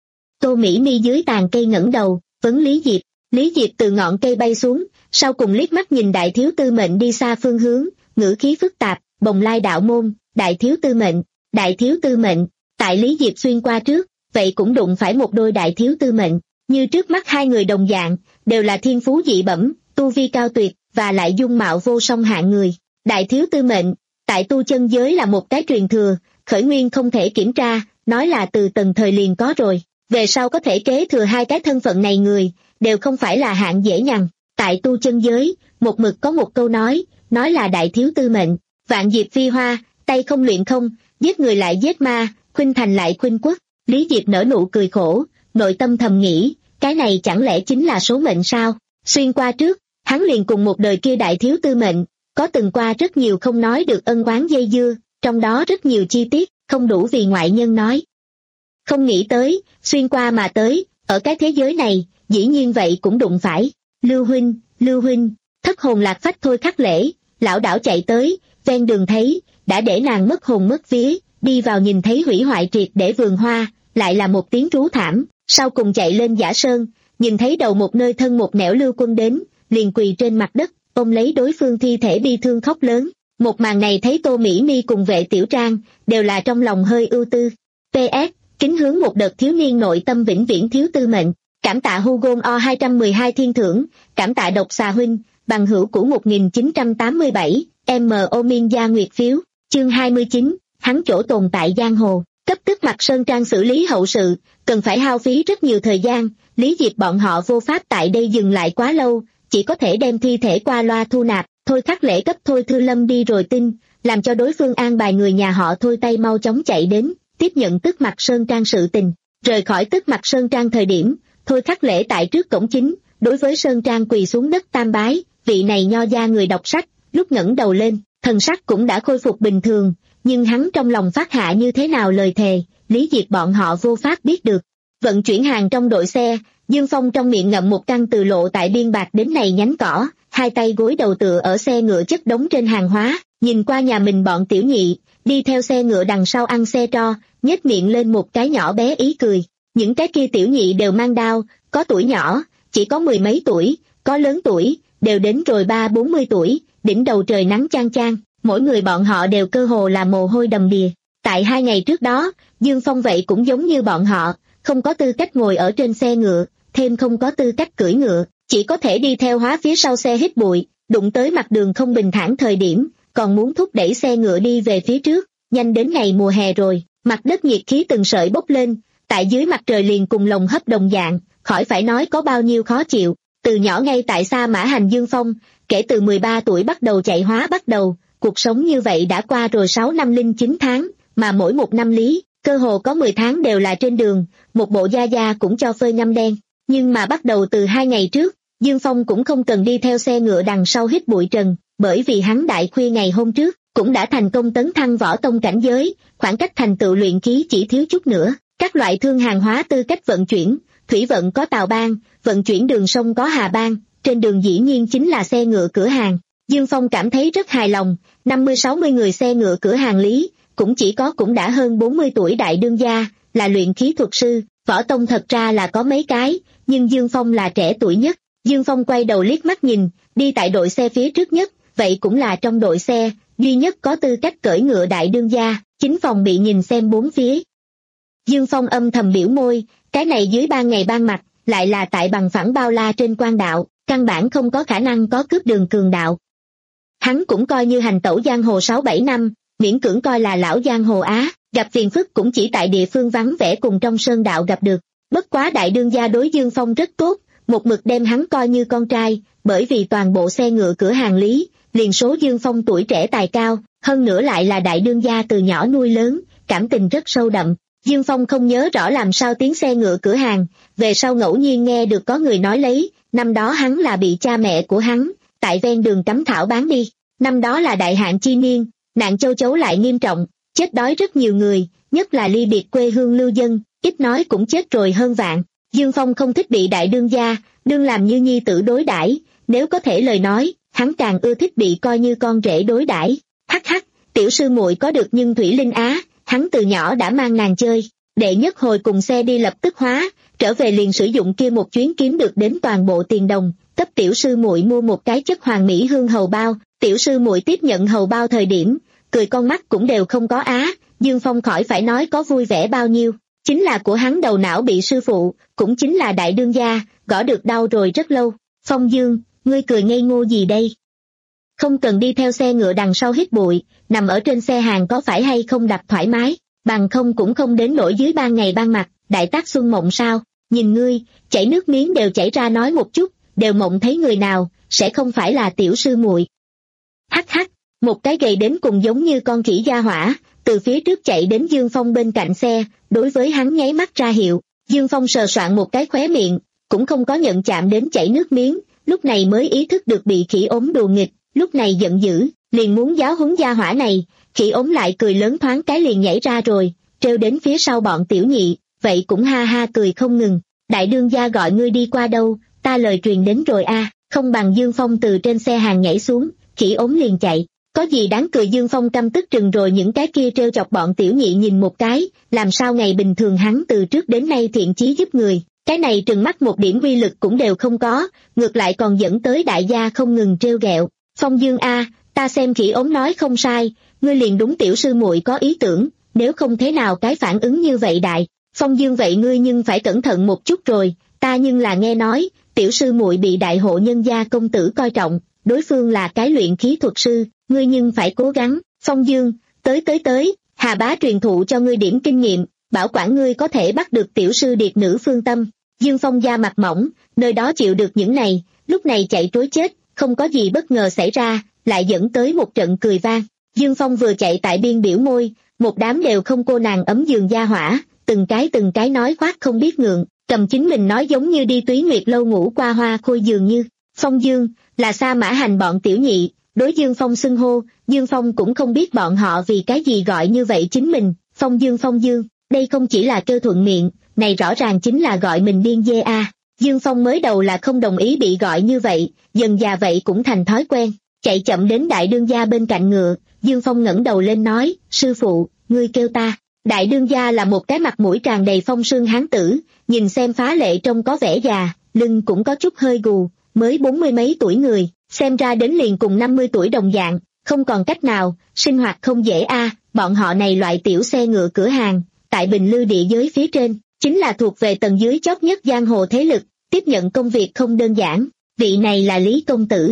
Tô Mỹ Mi dưới tàn cây ngẩng đầu, vấn Lý Diệp. Lý Diệp từ ngọn cây bay xuống, sau cùng liếc mắt nhìn đại thiếu tư mệnh đi xa phương hướng, ngữ khí phức tạp, Bồng Lai đạo môn, đại thiếu tư mệnh, đại thiếu tư mệnh. Tại Lý Diệp xuyên qua trước, vậy cũng đụng phải một đôi đại thiếu tư mệnh, như trước mắt hai người đồng dạng, đều là thiên phú dị bẩm, tu vi cao tuyệt, và lại dung mạo vô song hạng người. Đại thiếu tư mệnh, tại tu chân giới là một cái truyền thừa, khởi nguyên không thể kiểm tra, nói là từ tầng thời liền có rồi, về sau có thể kế thừa hai cái thân phận này người, đều không phải là hạng dễ nhằn. Tại tu chân giới, một mực có một câu nói, nói là đại thiếu tư mệnh, vạn diệp phi hoa, tay không luyện không, giết người lại giết ma, khuynh thành lại khuynh quốc. Lý Diệp nở nụ cười khổ, nội tâm thầm nghĩ, cái này chẳng lẽ chính là số mệnh sao? Xuyên qua trước, hắn liền cùng một đời kia đại thiếu tư mệnh, có từng qua rất nhiều không nói được ân oán dây dưa, trong đó rất nhiều chi tiết, không đủ vì ngoại nhân nói. Không nghĩ tới, xuyên qua mà tới, ở cái thế giới này, dĩ nhiên vậy cũng đụng phải. Lưu huynh, Lưu huynh, thất hồn lạc phách Thôi Khắc Lễ, lão đảo chạy tới, ven đường thấy, đã để nàng mất hồn mất vía, đi vào nhìn thấy hủy hoại triệt để vườn hoa, lại là một tiếng rú thảm, sau cùng chạy lên Giả Sơn, nhìn thấy đầu một nơi thân một nẻo Lưu Quân đến, liền quỳ trên mặt đất, ôm lấy đối phương thi thể bi thương khóc lớn. Một màn này thấy Tô Mỹ Mi cùng Vệ Tiểu Trang, đều là trong lòng hơi ưu tư. pê ét, kính hướng một đợt thiếu niên nội tâm vĩnh viễn thiếu tư mệnh. Cảm tạ Hugo O hai trăm mười hai thiên thưởng, cảm tạ độc xà huynh, bằng hữu của một nghìn chín trăm tám mươi bảy, M O Miên gia nguyệt phiếu, chương hai mươi chín, hắn chỗ tồn tại giang hồ, cấp tức Mặt Sơn Trang xử lý hậu sự, cần phải hao phí rất nhiều thời gian, Lý Diệp bọn họ vô pháp tại đây dừng lại quá lâu, chỉ có thể đem thi thể qua loa thu nạp. Thôi Khắc Lễ cấp Thôi Thư Lâm đi rồi tin, làm cho đối phương an bài người nhà họ Thôi tay mau chóng chạy đến, tiếp nhận tức Mặt Sơn Trang sự tình. Rời khỏi tức Mặt Sơn Trang thời điểm, Thôi Khắc Lễ tại trước cổng chính, đối với Sơn Trang quỳ xuống đất tam bái, vị này nho gia người đọc sách, lúc ngẩng đầu lên, thần sắc cũng đã khôi phục bình thường, nhưng hắn trong lòng phát hạ như thế nào lời thề, Lý Diệp bọn họ vô pháp biết được. Vận chuyển hàng trong đội xe, Dương Phong trong miệng ngậm một căn từ lộ tại biên bạc đến này nhánh cỏ, hai tay gối đầu tựa ở xe ngựa chất đống trên hàng hóa, nhìn qua nhà mình bọn tiểu nhị, đi theo xe ngựa đằng sau ăn xe tro, nhếch miệng lên một cái nhỏ bé ý cười. Những cái kia tiểu nhị đều mang đao, có tuổi nhỏ, chỉ có mười mấy tuổi, có lớn tuổi, đều đến rồi ba bốn mươi tuổi, đỉnh đầu trời nắng chang chang, mỗi người bọn họ đều cơ hồ là mồ hôi đầm đìa. Tại hai ngày trước đó, Dương Phong vậy cũng giống như bọn họ, không có tư cách ngồi ở trên xe ngựa, thêm không có tư cách cưỡi ngựa, chỉ có thể đi theo hóa phía sau xe hít bụi, đụng tới mặt đường không bình thản thời điểm, còn muốn thúc đẩy xe ngựa đi về phía trước. Nhanh đến ngày mùa hè rồi, mặt đất nhiệt khí từng sợi bốc lên, tại dưới mặt trời liền cùng lồng hấp đồng dạng, khỏi phải nói có bao nhiêu khó chịu. Từ nhỏ ngay tại Sa Mã Hành Dương Phong, kể từ mười ba tuổi bắt đầu chạy hóa bắt đầu, cuộc sống như vậy đã qua rồi sáu năm linh chín tháng, mà mỗi một năm lý, cơ hồ có mười tháng đều là trên đường, một bộ da da cũng cho phơi ngăm đen. Nhưng mà bắt đầu từ hai ngày trước, Dương Phong cũng không cần đi theo xe ngựa đằng sau hít bụi trần, bởi vì hắn đại khuya ngày hôm trước, cũng đã thành công tấn thăng võ tông cảnh giới, khoảng cách thành tựu luyện khí chỉ thiếu chút nữa. Các loại thương hàng hóa tư cách vận chuyển, thủy vận có Tào Bang, vận chuyển đường sông có Hà Bang, trên đường dĩ nhiên chính là xe ngựa cửa hàng. Dương Phong cảm thấy rất hài lòng, năm mươi sáu mươi người xe ngựa cửa hàng lý, cũng chỉ có cũng đã hơn bốn mươi tuổi đại đương gia, là luyện khí thuật sư, võ tông thật ra là có mấy cái, nhưng Dương Phong là trẻ tuổi nhất. Dương Phong quay đầu liếc mắt nhìn, đi tại đội xe phía trước nhất, vậy cũng là trong đội xe, duy nhất có tư cách cưỡi ngựa đại đương gia, chính phòng bị nhìn xem bốn phía. Dương Phong âm thầm biểu môi, cái này dưới ban ngày ban mặt, lại là tại bằng phẳng bao la trên quan đạo, căn bản không có khả năng có cướp đường cường đạo. Hắn cũng coi như hành tẩu giang hồ sáu bảy năm, miễn cưỡng coi là lão giang hồ Á, gặp phiền phức cũng chỉ tại địa phương vắng vẻ cùng trong sơn đạo gặp được. Bất quá đại đương gia đối Dương Phong rất tốt, một mực đem hắn coi như con trai, bởi vì toàn bộ xe ngựa cửa hàng lý, liền số Dương Phong tuổi trẻ tài cao, hơn nữa lại là đại đương gia từ nhỏ nuôi lớn, cảm tình rất sâu đậm. Dương Phong không nhớ rõ làm sao tiếng xe ngựa cửa hàng, về sau ngẫu nhiên nghe được có người nói lấy, năm đó hắn là bị cha mẹ của hắn, tại ven đường cắm thảo bán đi. Năm đó là đại hạn chi niên, nạn châu chấu lại nghiêm trọng, chết đói rất nhiều người, nhất là ly biệt quê hương lưu dân, ít nói cũng chết rồi hơn vạn. Dương Phong không thích bị đại đương gia, đương làm như nhi tử đối đãi, nếu có thể lời nói, hắn càng ưa thích bị coi như con rể đối đãi. Hắc hắc, tiểu sư muội có được nhưng Thủy Linh Á, hắn từ nhỏ đã mang nàng chơi, đệ nhất hồi cùng xe đi lập tức hóa, trở về liền sử dụng kia một chuyến kiếm được đến toàn bộ tiền đồng, cấp tiểu sư muội mua một cái chất hoàng mỹ hương hầu bao. Tiểu sư muội tiếp nhận hầu bao thời điểm, cười con mắt cũng đều không có á, Dương Phong khỏi phải nói có vui vẻ bao nhiêu, chính là của hắn đầu não bị sư phụ, cũng chính là đại đương gia, gõ được đau rồi rất lâu. Phong Dương, ngươi cười ngây ngô gì đây? Không cần đi theo xe ngựa đằng sau hít bụi, nằm ở trên xe hàng có phải hay không đập thoải mái, bằng không cũng không đến nỗi dưới ban ngày ban mặt, đại tác xuân mộng sao, nhìn ngươi, chảy nước miếng đều chảy ra nói một chút, đều mộng thấy người nào, sẽ không phải là tiểu sư muội. Hắc hắc, một cái gầy đến cùng giống như con khỉ gia hỏa, từ phía trước chạy đến Dương Phong bên cạnh xe, đối với hắn nháy mắt ra hiệu. Dương Phong sờ soạn một cái khóe miệng, cũng không có nhận chạm đến chảy nước miếng, lúc này mới ý thức được bị khỉ ốm đùa nghịch, lúc này giận dữ, liền muốn giáo huấn gia hỏa này, khỉ ốm lại cười lớn thoáng cái liền nhảy ra rồi, trêu đến phía sau bọn tiểu nhị, vậy cũng ha ha cười không ngừng. Đại đương gia gọi ngươi đi qua đâu, ta lời truyền đến rồi a. Không bằng Dương Phong từ trên xe hàng nhảy xuống, khỉ ốm liền chạy. Có gì đáng cười? Dương Phong căm tức trừng rồi những cái kia trêu chọc bọn tiểu nhị nhìn một cái, làm sao ngày bình thường hắn từ trước đến nay thiện chí giúp người, cái này trừng mắt một điểm uy lực cũng đều không có, ngược lại còn dẫn tới đại gia không ngừng trêu ghẹo. Phong Dương a, ta xem khỉ ốm nói không sai, ngươi liền đúng tiểu sư muội có ý tưởng, nếu không thế nào cái phản ứng như vậy đại. Phong Dương vậy ngươi nhưng phải cẩn thận một chút rồi, ta nhưng là nghe nói, tiểu sư muội bị đại hộ nhân gia công tử coi trọng, đối phương là cái luyện khí thuật sư, ngươi nhưng phải cố gắng. Phong Dương, tới tới tới, Hà bá truyền thụ cho ngươi điểm kinh nghiệm, bảo quản ngươi có thể bắt được tiểu sư điệp nữ phương tâm. Dương Phong da mặt mỏng, nơi đó chịu được những này, lúc này chạy trối chết, không có gì bất ngờ xảy ra, lại dẫn tới một trận cười vang. Dương Phong vừa chạy tại biên biểu môi, một đám đều không cô nàng ấm giường gia hỏa, từng cái từng cái nói khoác không biết ngượng, cầm chính mình nói giống như đi Túy Nguyệt lâu ngủ qua hoa khôi dường như. Phong Dương, là Sa Mã Hành bọn tiểu nhị, đối Dương Phong xưng hô, Dương Phong cũng không biết bọn họ vì cái gì gọi như vậy chính mình. Phong Dương Phong Dương, đây không chỉ là kêu thuận miệng, này rõ ràng chính là gọi mình điên dê a. À. Dương Phong mới đầu là không đồng ý bị gọi như vậy, dần dà vậy cũng thành thói quen, chạy chậm đến đại đương gia bên cạnh ngựa, Dương Phong ngẩng đầu lên nói, sư phụ, ngươi kêu ta. Đại đương gia là một cái mặt mũi tràn đầy phong sương hán tử, nhìn xem phá lệ trông có vẻ già, lưng cũng có chút hơi gù, mới bốn mươi mấy tuổi người, xem ra đến liền cùng năm mươi tuổi đồng dạng, không còn cách nào, sinh hoạt không dễ a. À, bọn họ này loại tiểu xe ngựa cửa hàng, tại Bình Lư địa giới phía trên, chính là thuộc về tầng dưới chót nhất giang hồ thế lực, tiếp nhận công việc không đơn giản, vị này là Lý Công Tử.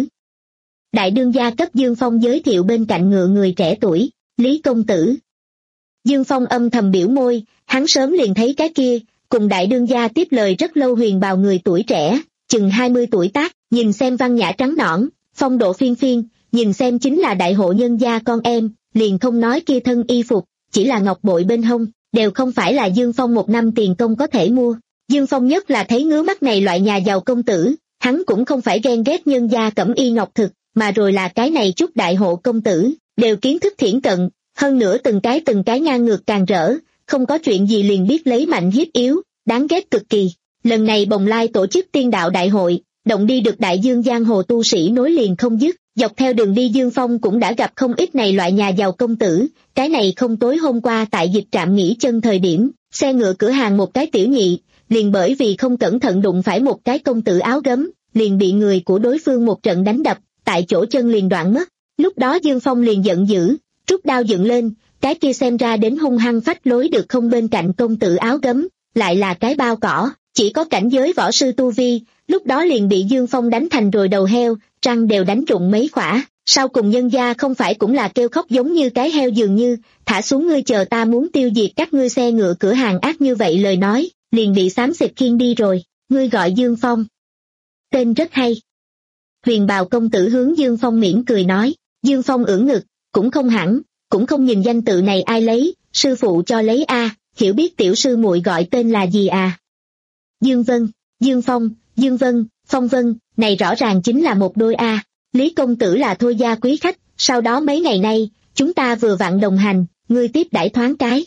Đại đương gia cấp Dương Phong giới thiệu bên cạnh ngựa người trẻ tuổi, Lý Công Tử. Dương Phong âm thầm biểu môi, hắn sớm liền thấy cái kia, cùng đại đương gia tiếp lời rất lâu huyền bào người tuổi trẻ, chừng hai mươi tuổi tác, nhìn xem văn nhã trắng nõn, phong độ phiên phiên, nhìn xem chính là đại hộ nhân gia con em, liền không nói kia thân y phục, chỉ là ngọc bội bên hông, đều không phải là Dương Phong một năm tiền công có thể mua. Dương Phong nhất là thấy ngứa mắt này loại nhà giàu công tử, hắn cũng không phải ghen ghét nhân gia cẩm y ngọc thực, mà rồi là cái này chút đại hộ công tử, đều kiến thức thiển cận, hơn nữa từng cái từng cái ngang ngược càng rỡ, không có chuyện gì liền biết lấy mạnh hiếp yếu, đáng ghét cực kỳ. Lần này Bồng Lai tổ chức tiên đạo đại hội, động đi được đại dương giang hồ tu sĩ nối liền không dứt, dọc theo đường đi Dương Phong cũng đã gặp không ít này loại nhà giàu công tử, cái này không tối hôm qua tại dịch trạm nghỉ chân thời điểm, xe ngựa cửa hàng một cái tiểu nhị, liền bởi vì không cẩn thận đụng phải một cái công tử áo gấm, liền bị người của đối phương một trận đánh đập, tại chỗ chân liền đoạn mất. Lúc đó Dương Phong liền giận dữ, rút đao dựng lên, cái kia xem ra đến hung hăng phách lối được không, bên cạnh công tử áo gấm, lại là cái bao cỏ, chỉ có cảnh giới võ sư tu vi, lúc đó liền bị Dương Phong đánh thành rồi đầu heo, răng đều đánh rụng mấy khỏa, sau cùng nhân gia không phải cũng là kêu khóc giống như cái heo dường như, thả xuống ngươi chờ ta muốn tiêu diệt các ngươi xe ngựa cửa hàng ác như vậy lời nói, liền bị xám xịt khiêng đi rồi, ngươi gọi Dương Phong. Tên rất hay. Huyền bào công tử hướng Dương Phong mỉm cười nói. Dương Phong ưỡn ngực, cũng không hẳn, cũng không nhìn danh tự này ai lấy, sư phụ cho lấy a, hiểu biết tiểu sư muội gọi tên là gì à? Dương Vân, Dương Phong, Dương Vân, Phong Vân, này rõ ràng chính là một đôi a. Lý công tử là Thôi gia quý khách, sau đó mấy ngày nay, chúng ta vừa vặn đồng hành, ngươi tiếp đãi thoáng cái.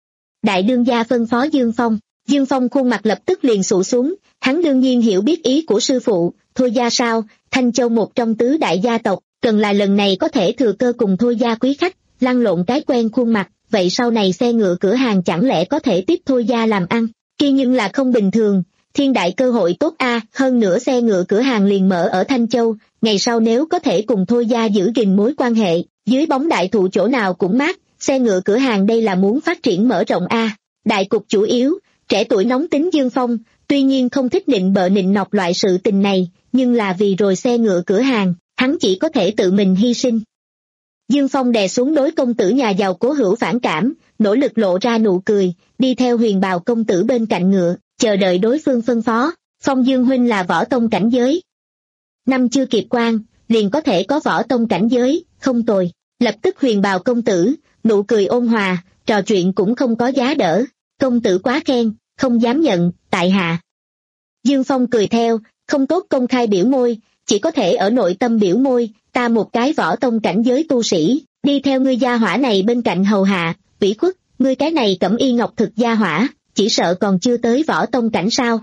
Đại đương gia phân phó Dương Phong. Dương Phong khuôn mặt lập tức liền sụ xuống, hắn đương nhiên hiểu biết ý của sư phụ. Thôi gia sao, Thanh Châu một trong tứ đại gia tộc, cần là lần này có thể thừa cơ cùng Thôi gia quý khách, lăn lộn cái quen khuôn mặt, vậy sau này xe ngựa cửa hàng chẳng lẽ có thể tiếp Thôi gia làm ăn, kia nhưng là không bình thường, thiên đại cơ hội tốt a. Hơn nữa xe ngựa cửa hàng liền mở ở Thanh Châu, ngày sau nếu có thể cùng Thôi gia giữ gìn mối quan hệ, dưới bóng đại thụ chỗ nào cũng mát, xe ngựa cửa hàng đây là muốn phát triển mở rộng a. Đại cục chủ yếu, trẻ tuổi nóng tính Dương Phong, tuy nhiên không thích nịnh bợ nịnh nọt loại sự tình này, nhưng là vì rồi xe ngựa cửa hàng, hắn chỉ có thể tự mình hy sinh. Dương Phong đè xuống đối công tử nhà giàu cố hữu phản cảm, nỗ lực lộ ra nụ cười, đi theo huyền bào công tử bên cạnh ngựa, chờ đợi đối phương phân phó. Phong Dương huynh là võ tông cảnh giới. Năm chưa kịp quan, liền có thể có võ tông cảnh giới, không tồi. Lập tức huyền bào công tử, nụ cười ôn hòa, trò chuyện cũng không có giá đỡ. Công tử quá khen, không dám nhận, tại hạ. Dương Phong cười theo, không tốt công khai biểu môi, chỉ có thể ở nội tâm biểu môi, ta một cái võ tông cảnh giới tu sĩ, đi theo ngươi gia hỏa này bên cạnh hầu hạ, ủy khuất, ngươi cái này cẩm y ngọc thực gia hỏa, chỉ sợ còn chưa tới võ tông cảnh sao.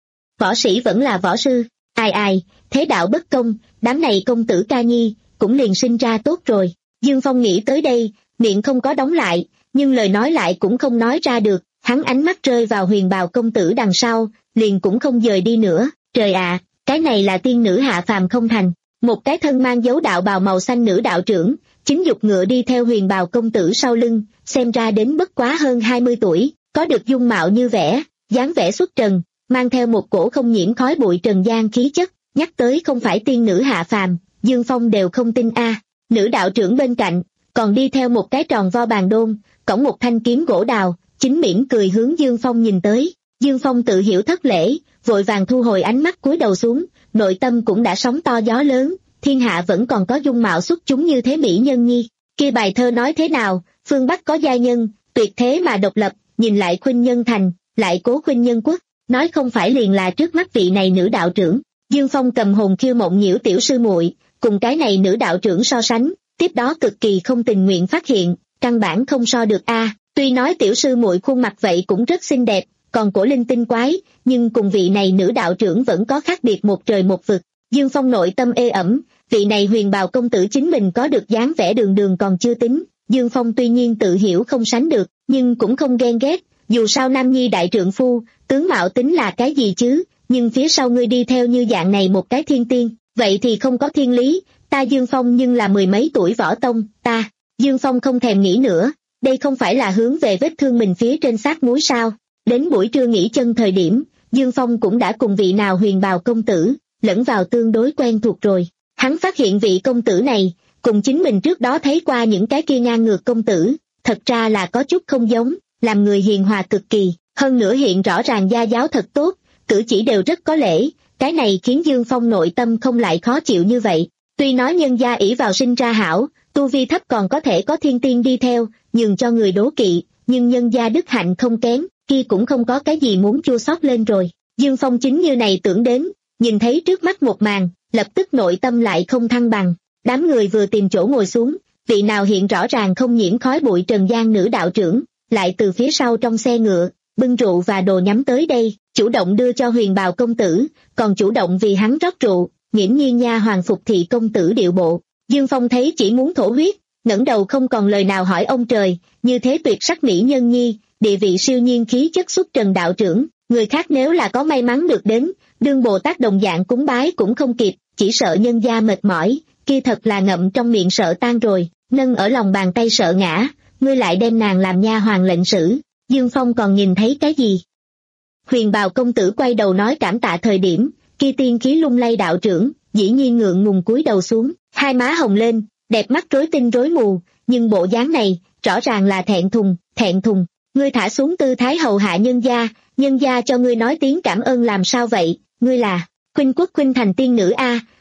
Võ sĩ vẫn là võ sư, ai ai, thế đạo bất công, đám này công tử ca nhi, cũng liền sinh ra tốt rồi. Dương Phong nghĩ tới đây, miệng không có đóng lại, nhưng lời nói lại cũng không nói ra được, hắn ánh mắt rơi vào huyền bào công tử đằng sau, liền cũng không dời đi nữa. Trời ạ, cái này là tiên nữ hạ phàm không thành. Một cái thân mang dấu đạo bào màu xanh nữ đạo trưởng, chính dục ngựa đi theo huyền bào công tử sau lưng, xem ra đến bất quá hơn hai mươi tuổi, có được dung mạo như vẻ, dáng vẻ xuất trần, mang theo một cổ không nhiễm khói bụi trần gian khí chất, nhắc tới không phải tiên nữ hạ phàm, Dương Phong đều không tin a. Nữ đạo trưởng bên cạnh, còn đi theo một cái tròn vo bàn đôn, cõng một thanh kiếm gỗ đào, chính mỉm cười hướng Dương Phong nhìn tới. Dương Phong tự hiểu thất lễ, vội vàng thu hồi ánh mắt cúi đầu xuống, nội tâm cũng đã sóng to gió lớn, thiên hạ vẫn còn có dung mạo xuất chúng như thế mỹ nhân nhi. Kia bài thơ nói thế nào, phương Bắc có giai nhân, tuyệt thế mà độc lập, nhìn lại khuynh nhân thành, lại cố khuynh nhân quốc, nói không phải liền là trước mắt vị này nữ đạo trưởng. Dương Phong cầm hồn khiêu mộng nhiễu tiểu sư muội, cùng cái này nữ đạo trưởng so sánh, tiếp đó cực kỳ không tình nguyện phát hiện, căn bản không so được a. Tuy nói tiểu sư muội khuôn mặt vậy cũng rất xinh đẹp, còn cổ linh tinh quái, nhưng cùng vị này nữ đạo trưởng vẫn có khác biệt một trời một vực. Dương Phong nội tâm ê ẩm, vị này huyền bào công tử chính mình có được dáng vẻ đường đường còn chưa tính. Dương Phong tuy nhiên tự hiểu không sánh được, nhưng cũng không ghen ghét, dù sao nam nhi đại trượng phu, tướng mạo tính là cái gì chứ, nhưng phía sau ngươi đi theo như dạng này một cái thiên tiên, vậy thì không có thiên lý, ta Dương Phong nhưng là mười mấy tuổi võ tông, ta, Dương Phong không thèm nghĩ nữa, đây không phải là hướng về vết thương mình phía trên xác muối sao. Đến buổi trưa nghỉ chân thời điểm, Dương Phong cũng đã cùng vị nào huyền bào công tử, lẫn vào tương đối quen thuộc rồi. Hắn phát hiện vị công tử này, cùng chính mình trước đó thấy qua những cái kia ngang ngược công tử, thật ra là có chút không giống, làm người hiền hòa cực kỳ, hơn nữa hiện rõ ràng gia giáo thật tốt, cử chỉ đều rất có lễ, cái này khiến Dương Phong nội tâm không lại khó chịu như vậy. Tuy nói nhân gia ỷ vào sinh ra hảo, tu vi thấp còn có thể có thiên tiên đi theo, nhường cho người đố kỵ, nhưng nhân gia đức hạnh không kém, kia cũng không có cái gì muốn chua xót lên rồi. Dương Phong chính như này tưởng đến, nhìn thấy trước mắt một màn, lập tức nội tâm lại không thăng bằng. Đám người vừa tìm chỗ ngồi xuống, vị nào hiện rõ ràng không nhiễm khói bụi trần gian nữ đạo trưởng, lại từ phía sau trong xe ngựa, bưng rượu và đồ nhắm tới đây, chủ động đưa cho huyền bào công tử, còn chủ động vì hắn rót rượu, nghiễm nhiên nha hoàng phục thị công tử điệu bộ. Dương Phong thấy chỉ muốn thổ huyết, ngẩng đầu không còn lời nào hỏi ông trời, như thế tuyệt sắc mỹ nhân nhi, địa vị siêu nhiên khí chất xuất trần đạo trưởng, người khác nếu là có may mắn được đến, đương Bồ Tát đồng dạng cúng bái cũng không kịp, chỉ sợ nhân gia mệt mỏi, kia thật là ngậm trong miệng sợ tan rồi, nâng ở lòng bàn tay sợ ngã, ngươi lại đem nàng làm nha hoàng lệnh sử. Dương Phong còn nhìn thấy cái gì? Huyền bào công tử quay đầu nói cảm tạ thời điểm, kia tiên khí lung lay đạo trưởng, dĩ nhiên ngượng ngùng cúi đầu xuống, hai má hồng lên, đẹp mắt rối tinh rối mù, nhưng bộ dáng này, rõ ràng là thẹn thùng, thẹn thùng, ngươi thả xuống tư thái hầu hạ nhân gia, nhân gia cho ngươi nói tiếng cảm ơn làm sao vậy, ngươi là khuynh quốc khuynh thành tiên nữ a,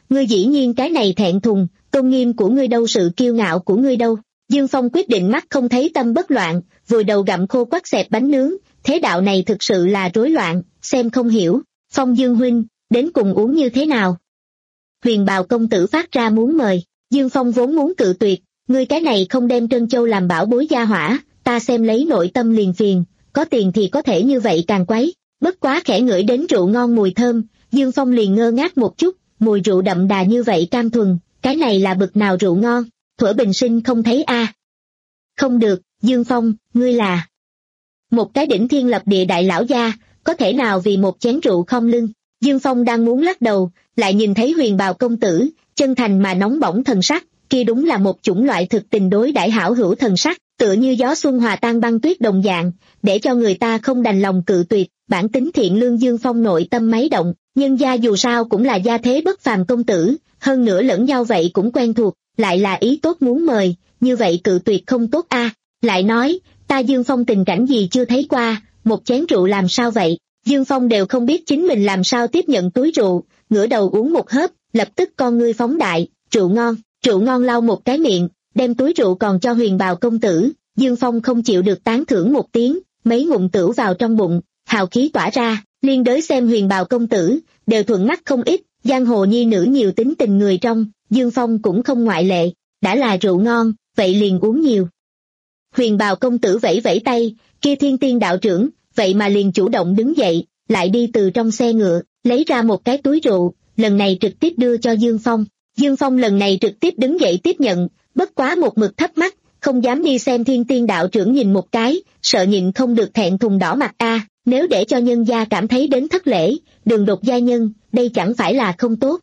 ngươi dĩ nhiên cái này thẹn thùng, tôn nghiêm của ngươi đâu, sự kiêu ngạo của ngươi đâu. Dương Phong quyết định mắt không thấy tâm bất loạn, vùi đầu gặm khô quắt xẹp bánh nướng, thế đạo này thực sự là rối loạn, xem không hiểu. Phong Dương huynh, đến cùng uống như thế nào? Huyền bào công tử phát ra muốn mời. Dương Phong vốn muốn cự tuyệt, ngươi cái này không đem trân châu làm bảo bối gia hỏa, ta xem lấy nội tâm liền phiền, có tiền thì có thể như vậy càng quấy. Bất quá khẽ ngửi đến rượu ngon mùi thơm, Dương Phong liền ngơ ngác một chút, mùi rượu đậm đà như vậy cam thuần, cái này là bực nào rượu ngon, thuở bình sinh không thấy a. À. Không được, Dương Phong, ngươi là một cái đỉnh thiên lập địa đại lão gia, có thể nào vì một chén rượu không lưng. Dương Phong đang muốn lắc đầu, lại nhìn thấy huyền bào công tử, chân thành mà nóng bỏng thần sắc, kia đúng là một chủng loại thực tình đối đãi hảo hữu thần sắc, tựa như gió xuân hòa tan băng tuyết đồng dạng, để cho người ta không đành lòng cự tuyệt. Bản tính thiện lương Dương Phong nội tâm máy động, nhân gia dù sao cũng là gia thế bất phàm công tử, hơn nữa lẫn nhau vậy cũng quen thuộc, lại là ý tốt muốn mời, như vậy cự tuyệt không tốt a. À. Lại nói, ta Dương Phong tình cảnh gì chưa thấy qua, một chén rượu làm sao vậy? Dương Phong đều không biết chính mình làm sao tiếp nhận túi rượu, ngửa đầu uống một hớp, lập tức con ngươi phóng đại, rượu ngon, rượu ngon lau một cái miệng, đem túi rượu còn cho huyền bào công tử. Dương Phong không chịu được tán thưởng một tiếng, mấy ngụm tửu vào trong bụng, hào khí tỏa ra, liên đới xem huyền bào công tử, đều thuận mắt không ít, giang hồ nhi nữ nhiều tính tình người trong, Dương Phong cũng không ngoại lệ, đã là rượu ngon, vậy liền uống nhiều. Huyền bào công tử vẫy vẫy tay, kia thiên tiên đạo trưởng, vậy mà liền chủ động đứng dậy, lại đi từ trong xe ngựa, lấy ra một cái túi rượu, lần này trực tiếp đưa cho Dương Phong. Dương Phong lần này trực tiếp đứng dậy tiếp nhận, bất quá một mực thấp mắt, không dám đi xem thiên tiên đạo trưởng nhìn một cái, sợ nhịn không được thẹn thùng đỏ mặt a. À, nếu để cho nhân gia cảm thấy đến thất lễ, đường đột gia nhân, đây chẳng phải là không tốt.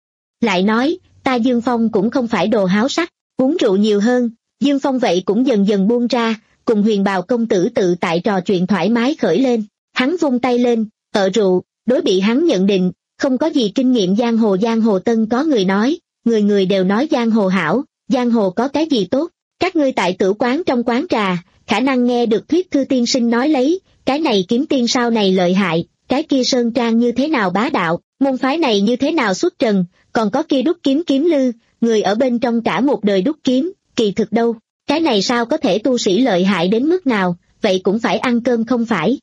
Lại nói, ta Dương Phong cũng không phải đồ háo sắc, uống rượu nhiều hơn, Dương Phong vậy cũng dần dần buông ra, cùng huyền bào công tử tự tại trò chuyện thoải mái khởi lên. Hắn vung tay lên, ở rượu, đối bị hắn nhận định, không có gì kinh nghiệm giang hồ giang hồ tân có người nói, người người đều nói giang hồ hảo, giang hồ có cái gì tốt, các ngươi tại tử quán trong quán trà, khả năng nghe được thuyết thư tiên sinh nói lấy, cái này kiếm tiên sau này lợi hại, cái kia sơn trang như thế nào bá đạo, môn phái này như thế nào xuất trần, còn có kia đúc kiếm kiếm lư, người ở bên trong cả một đời đúc kiếm, kỳ thực đâu, cái này sao có thể tu sĩ lợi hại đến mức nào, vậy cũng phải ăn cơm không phải.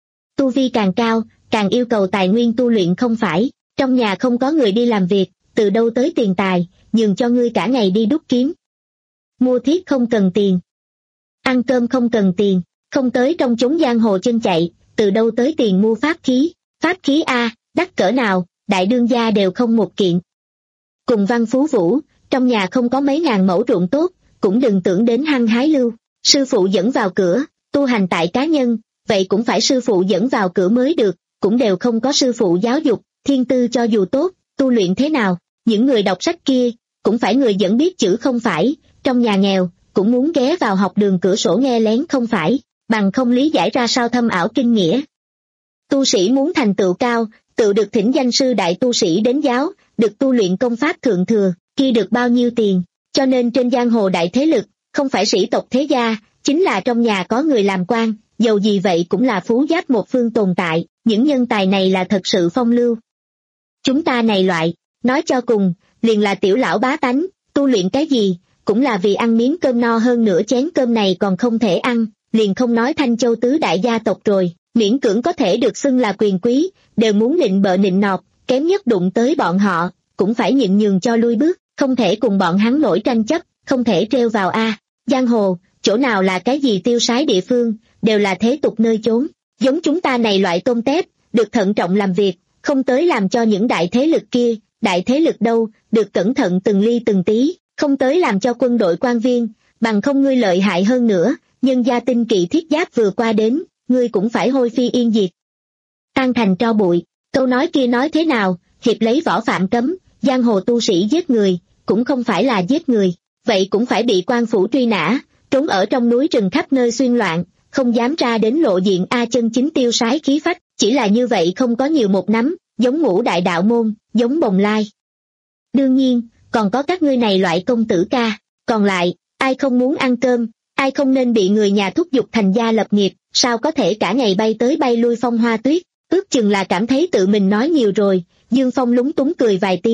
Tu vi càng cao, càng yêu cầu tài nguyên tu luyện không phải, trong nhà không có người đi làm việc, từ đâu tới tiền tài, nhường cho ngươi cả ngày đi đúc kiếm. Mua thiết không cần tiền, ăn cơm không cần tiền, không tới trong chốn giang hồ chân chạy, từ đâu tới tiền mua pháp khí, pháp khí A, đắt cỡ nào, đại đương gia đều không một kiện. Cùng Văn Phú Vũ, trong nhà không có mấy ngàn mẫu ruộng tốt, cũng đừng tưởng đến hăng hái lưu, sư phụ dẫn vào cửa, tu hành tại cá nhân, vậy cũng phải sư phụ dẫn vào cửa mới được, cũng đều không có sư phụ giáo dục, thiên tư cho dù tốt, tu luyện thế nào, những người đọc sách kia, cũng phải người dẫn biết chữ không phải, trong nhà nghèo, cũng muốn ghé vào học đường cửa sổ nghe lén không phải, bằng không lý giải ra sao thâm ảo kinh nghĩa. Tu sĩ muốn thành tựu cao, tự được thỉnh danh sư đại tu sĩ đến giáo, được tu luyện công pháp thượng thừa, kia được bao nhiêu tiền, cho nên trên giang hồ đại thế lực, không phải sĩ tộc thế gia, chính là trong nhà có người làm quan, dầu gì vậy cũng là phú giáp một phương tồn tại, những nhân tài này là thật sự phong lưu. Chúng ta này loại, nói cho cùng, liền là tiểu lão bá tánh, tu luyện cái gì, cũng là vì ăn miếng cơm no, hơn nửa chén cơm này còn không thể ăn, liền không nói Thanh Châu tứ đại gia tộc rồi, miễn cưỡng có thể được xưng là quyền quý, đều muốn nịnh bợ nịnh nọt, kém nhất đụng tới bọn họ, cũng phải nhịn nhường cho lui bước, không thể cùng bọn hắn nổi tranh chấp, không thể treo vào a. À, giang hồ, chỗ nào là cái gì tiêu sái địa phương, đều là thế tục nơi chốn, giống chúng ta này loại tôm tép, được thận trọng làm việc, không tới làm cho những đại thế lực kia, đại thế lực đâu, được cẩn thận từng ly từng tí, không tới làm cho quân đội quan viên, bằng không ngươi lợi hại hơn nữa, nhân gia tinh kỵ thiết giáp vừa qua đến, ngươi cũng phải hôi phi yên diệt. Tan thành tro bụi, câu nói kia nói thế nào, hiệp lấy võ phạm cấm, giang hồ tu sĩ giết người, cũng không phải là giết người, vậy cũng phải bị quan phủ truy nã, trốn ở trong núi rừng khắp nơi xuyên loạn, không dám ra đến lộ diện a. Chân chính tiêu sái khí phách, chỉ là như vậy không có nhiều một nắm, giống ngũ đại đạo môn, giống Bồng Lai. Đương nhiên, còn có các ngươi này loại công tử ca, còn lại, ai không muốn ăn cơm, ai không nên bị người nhà thúc giục thành gia lập nghiệp, sao có thể cả ngày bay tới bay lui phong hoa tuyết, ước chừng là cảm thấy tự mình nói nhiều rồi. Dương Phong lúng túng cười vài tiếng,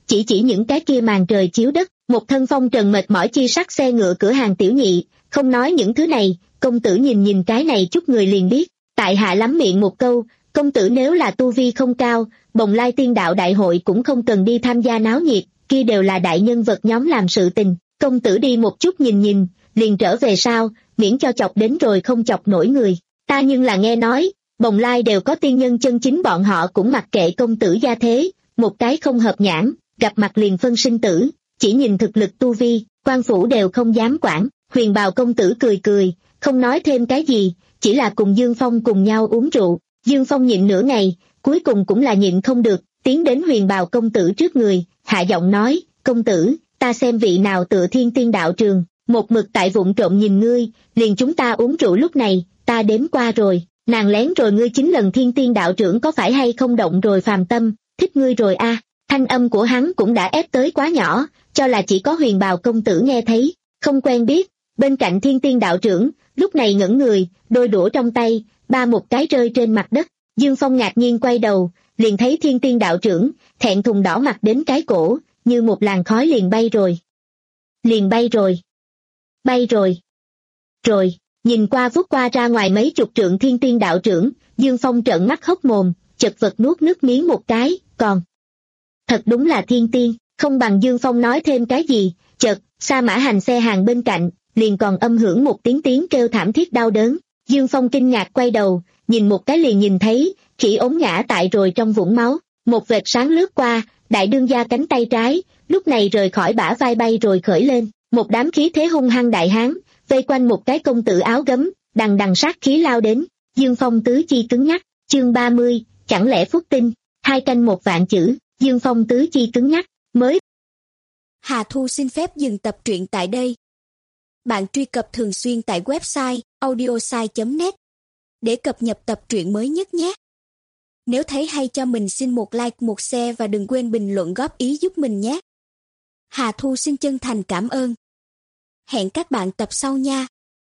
chỉ chỉ những cái kia màn trời chiếu đất, một thân phong trần mệt mỏi chi sắc xe ngựa cửa hàng tiểu nhị, không nói những thứ này, công tử nhìn nhìn cái này chút người liền biết, tại hạ lắm miệng một câu, công tử nếu là tu vi không cao, Bồng Lai tiên đạo đại hội cũng không cần đi tham gia náo nhiệt, kia đều là đại nhân vật nhóm làm sự tình, công tử đi một chút nhìn nhìn, liền trở về sao, miễn cho chọc đến rồi không chọc nổi người, ta nhưng là nghe nói, Bồng Lai đều có tiên nhân chân chính, bọn họ cũng mặc kệ công tử gia thế, một cái không hợp nhãn, gặp mặt liền phân sinh tử, chỉ nhìn thực lực tu vi, quan phủ đều không dám quản. Huyền bào công tử cười cười, không nói thêm cái gì, chỉ là cùng Dương Phong cùng nhau uống rượu. Dương Phong nhịn nửa ngày, cuối cùng cũng là nhịn không được, tiến đến huyền bào công tử trước người, hạ giọng nói, công tử, ta xem vị nào tựa thiên tiên đạo trường, một mực tại vụng trộm nhìn ngươi, liền chúng ta uống rượu lúc này, ta đếm qua rồi, nàng lén rồi ngươi chín lần thiên tiên đạo trưởng có phải hay không động rồi phàm tâm, thích ngươi rồi a. Thanh âm của hắn cũng đã ép tới quá nhỏ, cho là chỉ có huyền bào công tử nghe thấy, không quen biết. Bên cạnh thiên tiên đạo trưởng, lúc này ngẩng người, đôi đũa trong tay, ba một cái rơi trên mặt đất. Dương Phong ngạc nhiên quay đầu, liền thấy thiên tiên đạo trưởng, thẹn thùng đỏ mặt đến cái cổ, như một làn khói liền bay rồi. Liền bay rồi. Bay rồi. Rồi, nhìn qua vút qua ra ngoài mấy chục trượng thiên tiên đạo trưởng, Dương Phong trợn mắt hốc mồm, chật vật nuốt nước miếng một cái, còn. Thật đúng là thiên tiên, không bằng Dương Phong nói thêm cái gì, chợt, Sa Mã Hành xe hàng bên cạnh, liền còn âm hưởng một tiếng tiếng kêu thảm thiết đau đớn. Dương Phong kinh ngạc quay đầu, nhìn một cái liền nhìn thấy, khỉ ống ngã tại rồi trong vũng máu, một vệt sáng lướt qua, đại đương gia cánh tay trái, lúc này rời khỏi bả vai bay rồi khởi lên, một đám khí thế hung hăng đại hán, vây quanh một cái công tử áo gấm, đằng đằng sát khí lao đến. Dương Phong tứ chi cứng nhắc, chương ba mươi, chẳng lẽ phúc tinh, hai canh một vạn chữ, Dương Phong tứ chi cứng nhắc, mới. Hà Thu xin phép dừng tập truyện tại đây. Bạn truy cập thường xuyên tại website audiosai chấm net để cập nhật tập truyện mới nhất nhé. Nếu thấy hay cho mình xin một like, một share và đừng quên bình luận góp ý giúp mình nhé. Hà Thu xin chân thành cảm ơn. Hẹn các bạn tập sau nha.